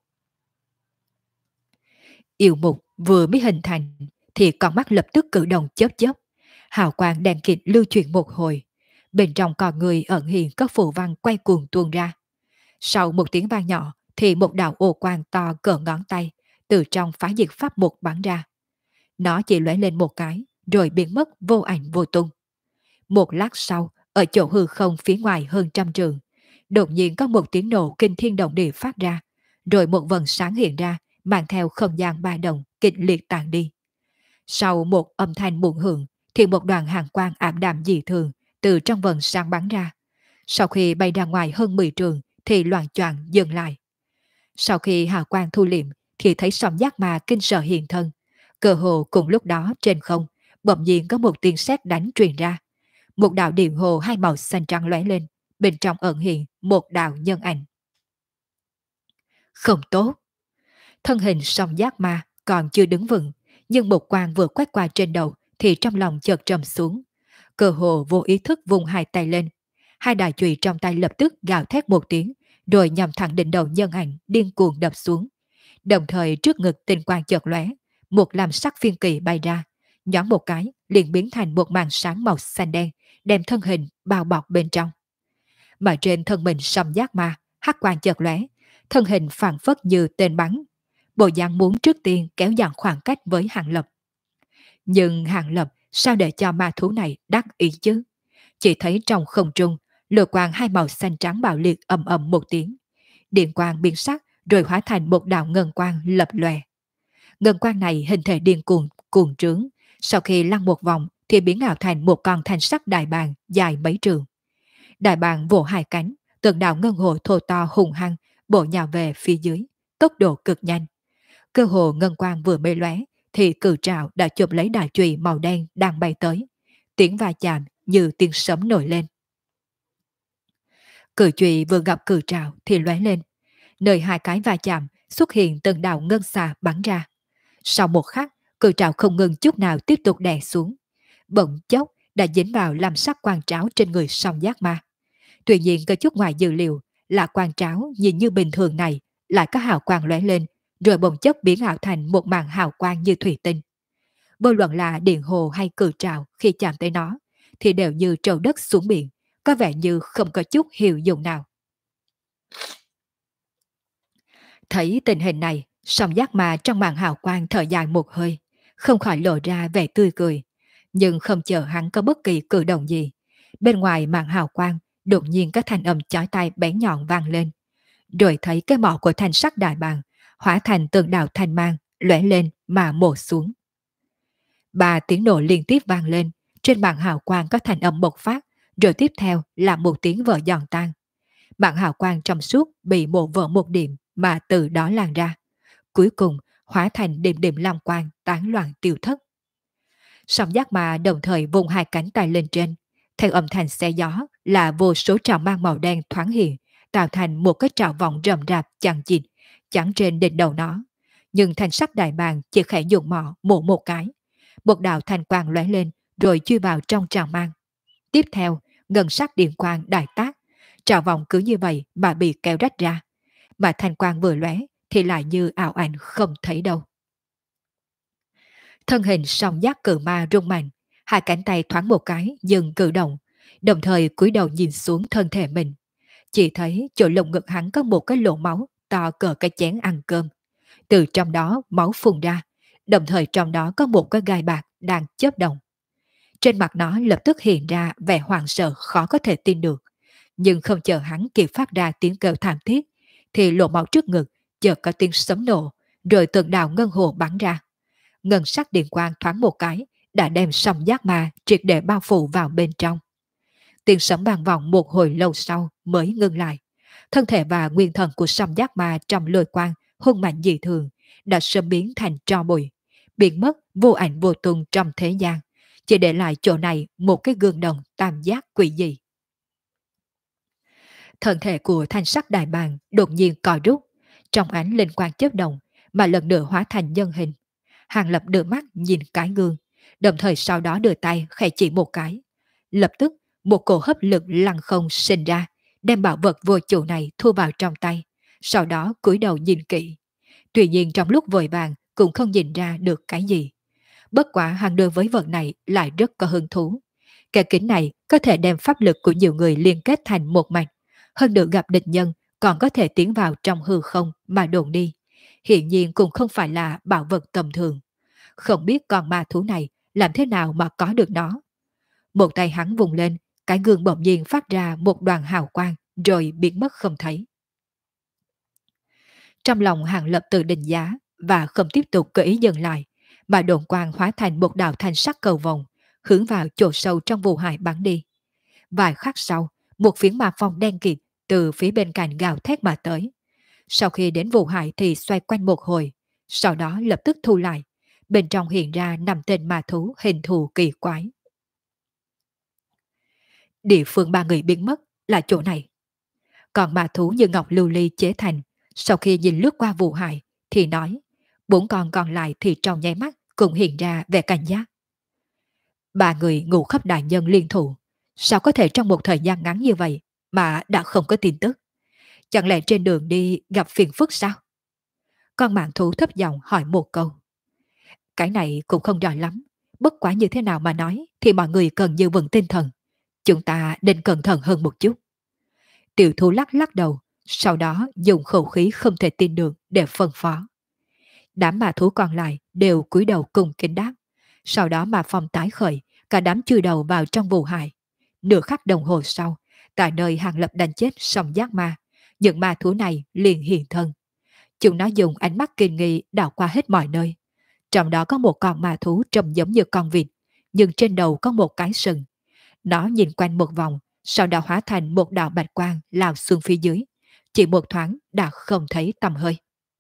Yêu mục vừa mới hình thành thì con mắt lập tức cử động chớp chớp. Hào quang đen kịt lưu chuyển một hồi. Bên trong con người ẩn hiện các phù văn quay cuồng tuôn ra. Sau một tiếng vang nhỏ thì một đạo ô quang to cỡ ngón tay từ trong phá diệt pháp mục bắn ra. Nó chỉ lóe lên một cái rồi biến mất vô ảnh vô tung. Một lát sau, ở chỗ hư không phía ngoài hơn trăm trường, đột nhiên có một tiếng nổ kinh thiên động địa phát ra, rồi một vầng sáng hiện ra, mang theo không gian ba động kịch liệt tàn đi. Sau một âm thanh muộn hưởng, thì một đoàn hàng quang ảm đạm dị thường từ trong vầng sáng bắn ra. Sau khi bay ra ngoài hơn 10 trường, thì loạng choạng dừng lại. Sau khi hào quang thu liệm, thì thấy song giác ma kinh sợ hiện thân. Cơ hồ cùng lúc đó trên không, bỗng nhiên có một tiếng sét đánh truyền ra. Một đạo điện hồ hai màu xanh trắng lóe lên, bên trong ẩn hiện một đạo nhân ảnh. Không tốt. Thân hình song giác ma còn chưa đứng vững, nhưng một quang vừa quét qua trên đầu thì trong lòng chợt trầm xuống. Cơ hồ vô ý thức vùng hai tay lên. Hai đại chùy trong tay lập tức gào thét một tiếng, rồi nhằm thẳng đỉnh đầu nhân ảnh điên cuồng đập xuống. Đồng thời trước ngực tinh quang chợt lóe, một làm sắc phiên kỳ bay ra, nhón một cái liền biến thành một màn sáng màu xanh đen, đem thân hình bao bọc bên trong. Mà trên thân mình sầm giác ma, hắc quang chợt lóe, thân hình phảng phất như tên bắn. Bộ dạng muốn trước tiên kéo dài khoảng cách với Hàng Lập. Nhưng Hàng Lập sao để cho ma thú này đắc ý chứ? Chỉ thấy trong không trung, lửa quang hai màu xanh trắng bạo liệt ầm ầm một tiếng. Điện quang biến sắc rồi hóa thành một đạo ngân quang lập lòe. Ngân quang này hình thể điên cuồng, cuồng trướng. Sau khi lăn một vòng thì biến ảo thành một con thanh sắc đại bàng dài mấy trường. Đại bàng vỗ hai cánh, từng đạo ngân hồ thô to hùng hăng bổ nhào về phía dưới, tốc độ cực nhanh. Cơ hồ ngân quang vừa mới lóe thì cự trảo đã chụp lấy đại chùy màu đen đang bay tới. Tiếng va chạm như tiếng sấm nổi lên. Cự chùy vừa gặp cự trảo thì lóe lên. Nơi hai cái va chạm xuất hiện từng đạo ngân xà bắn ra. Sau một khắc, cự trảo không ngừng chút nào tiếp tục đè xuống. Bỗng chốc đã dính vào làm sắc quan tráo trên người song giác ma. Tuy nhiên có chút ngoài dự liệu là quan tráo nhìn như bình thường này lại có hào quang lóe lên, rồi bỗng chốc biến ảo thành một màn hào quang như thủy tinh. Vô luận là điện hồ hay cự trảo khi chạm tới nó thì đều như trầu đất xuống biển, có vẻ như không có chút hiệu dụng nào. Thấy tình hình này, song giác ma trong màn hào quang thở dài một hơi, không khỏi lộ ra vẻ tươi cười. Nhưng không chờ hắn có bất kỳ cử động gì. Bên ngoài màn hào quang, đột nhiên các thanh âm chói tai bén nhọn vang lên. Rồi thấy cái mỏ của thanh sắc đại bàng hóa thành từng đạo thanh mang, lóe lên mà mổ xuống. Ba tiếng nổ liên tiếp vang lên, trên màn hào quang có thanh âm bộc phát, rồi tiếp theo là một tiếng vỡ giòn tan. Màn hào quang trong suốt bị mổ vỡ một điểm mà từ đó lan ra. Cuối cùng hóa thành điểm điểm long quang tán loạn tiêu thất. Song giác ma đồng thời vùng hai cánh tay lên trên. Theo âm thanh xe gió là vô số trào mang màu đen thoáng hiện, tạo thành một cái trào vòng rầm rạp chằng chịt, chắn trên đỉnh đầu nó. Nhưng thanh sắc đại bàng chỉ khẽ dùng mỏ mổ một cái. Một đạo thanh quang lóe lên rồi chui vào trong trào mang. Tiếp theo, ngân sắc điện quang đại tác. Trào vòng cứ như vậy mà bị kéo rách ra. Mà thanh quang vừa lóe thì lại như ảo ảnh không thấy đâu. Thân hình song giác cự ma rung mạnh, hai cánh tay thoáng một cái dừng cử động, đồng thời cúi đầu nhìn xuống thân thể mình. Chỉ thấy chỗ lồng ngực hắn có một cái lỗ máu to cỡ cái chén ăn cơm. Từ trong đó máu phun ra, đồng thời trong đó có một cái gai bạc đang chớp động. Trên mặt nó lập tức hiện ra vẻ hoảng sợ khó có thể tin được. Nhưng không chờ hắn kịp phát ra tiếng kêu thảm thiết, thì lỗ máu trước ngực chợt có tiếng sấm nổ, rồi từng đạo ngân hồ bắn ra. Ngân sắc điện quang thoáng một cái đã đem song giác ma triệt để bao phủ vào bên trong. Tiếng sấm vang vọng một hồi lâu sau mới ngưng lại. Thân thể và nguyên thần của song giác ma trong lôi quang hung mạnh dị thường đã sớm biến thành tro bụi, biến mất vô ảnh vô tung trong thế gian, chỉ để lại chỗ này một cái gương đồng tam giác quỷ dị. Thân thể của thanh sắc đại bàng đột nhiên co rút, trong ánh linh quang chớp động mà lần nữa hóa thành nhân hình. Hàng Lập đưa mắt nhìn cái gương, đồng thời sau đó đưa tay khẽ chỉ một cái. Lập tức, một cổ hấp lực lăng không sinh ra, đem bảo vật vô chủ này thu vào trong tay, sau đó cúi đầu nhìn kỹ. Tuy nhiên trong lúc vội vàng cũng không nhìn ra được cái gì. Bất quả hàng đối với vật này lại rất có hứng thú. Cái kính này có thể đem pháp lực của nhiều người liên kết thành một mạch, hơn được gặp địch nhân còn có thể tiến vào trong hư không mà đồn đi. Hiện nhiên cũng không phải là bảo vật tầm thường. Không biết con ma thú này làm thế nào mà có được nó. Một tay hắn vùng lên, cái gương bỗng nhiên phát ra một đoàn hào quang rồi biến mất không thấy. Trong lòng Hàng Lập tự định giá và không tiếp tục cơ ý dừng lại, mà đồn quang hóa thành một đạo thanh sắc cầu vồng, hướng vào chỗ sâu trong vụ hải bắn đi. Vài khắc sau, một phiến ma phong đen kịt từ phía bên cạnh gào thét mà tới. Sau khi đến vụ hải thì xoay quanh một hồi, sau đó lập tức thu lại. Bên trong hiện ra 5 tên ma thú hình thù kỳ quái. Địa phương ba người biến mất là chỗ này. Còn ma thú như ngọc lưu ly chế thành, sau khi nhìn lướt qua vụ hải thì nói, 4 con còn lại thì trong nháy mắt cũng hiện ra vẻ cảnh giác. Ba người ngũ khắp đại nhân liên thủ, sao có thể trong một thời gian ngắn như vậy mà đã không có tin tức? Chẳng lẽ trên đường đi gặp phiền phức sao? Con mạng thú thấp giọng hỏi một câu. Cái này cũng không rõ lắm, bất quá như thế nào mà nói thì mọi người cần giữ vững tinh thần. Chúng ta nên cẩn thận hơn một chút. Tiểu thú lắc lắc đầu, sau đó dùng khẩu khí không thể tin được để phân phó. Đám ma thú còn lại đều cúi đầu cùng kính đáp. Sau đó mà phong tái khởi, cả đám chui đầu vào trong vụ hải. Nửa khắc đồng hồ sau, tại nơi Hàng Lập đánh chết song giác ma, những ma thú này liền hiện thân. Chúng nó dùng ánh mắt kinh nghi đảo qua hết mọi nơi. Trong đó có một con ma thú trông giống như con vịt, nhưng trên đầu có một cái sừng. Nó nhìn quanh một vòng, sau đó hóa thành một đạo bạch quang lao xuống phía dưới. Chỉ một thoáng đã không thấy tầm hơi.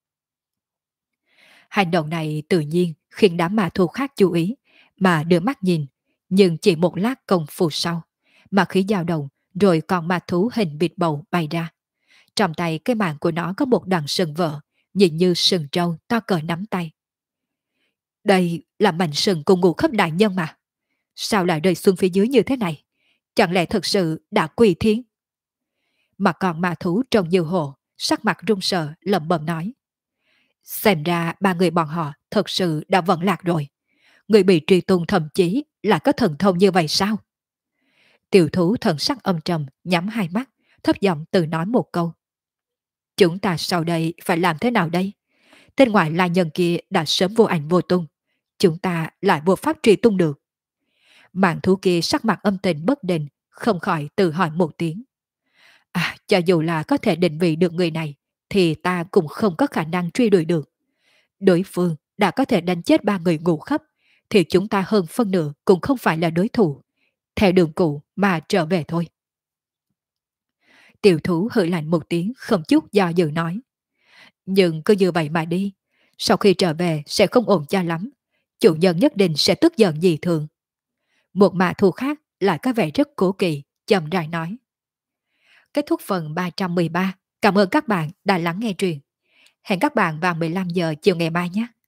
Hành động này tự nhiên khiến đám ma thú khác chú ý, mà đưa mắt nhìn, nhưng chỉ một lát công phu sau, mà khí dao động, rồi con ma thú hình vịt bầu bay ra. Trong tay cái màng của nó có một đằng sừng vỡ, nhìn như sừng trâu to cỡ nắm tay. Đây là mảnh sừng của ngũ khắp đại nhân mà. Sao lại rơi xuống phía dưới như thế này? Chẳng lẽ thực sự đã quỳ thiến? Mà còn ma thú trông như hồ, sắc mặt run sợ lẩm bẩm nói. Xem ra ba người bọn họ thật sự đã vận lạc rồi. Người bị truy tung thậm chí là có thần thông như vậy sao? Tiểu thú thần sắc âm trầm, nhắm hai mắt, thấp giọng tự nói một câu. Chúng ta sau đây phải làm thế nào đây? Tên ngoại lai nhân kia đã sớm vô ảnh vô tung. Chúng ta lại vô pháp truy tung được. Mạng thú kia sắc mặt âm tình bất định, không khỏi tự hỏi một tiếng. À, cho dù là có thể định vị được người này, thì ta cũng không có khả năng truy đuổi được. Đối phương đã có thể đánh chết ba người ngũ khắp, thì chúng ta hơn phân nửa cũng không phải là đối thủ. Theo đường cũ mà trở về thôi. Tiểu thú hử lạnh một tiếng không chút do dự nói. Nhưng cứ như vậy mà đi. Sau khi trở về sẽ không ổn cho lắm. Chủ nhân nhất định sẽ tức giận gì thường. Một mã thù khác lại có vẻ rất cố kỵ, chậm rãi nói. Kết thúc phần 313. Cảm ơn các bạn đã lắng nghe truyện. Hẹn các bạn vào 15 giờ chiều ngày mai nhé.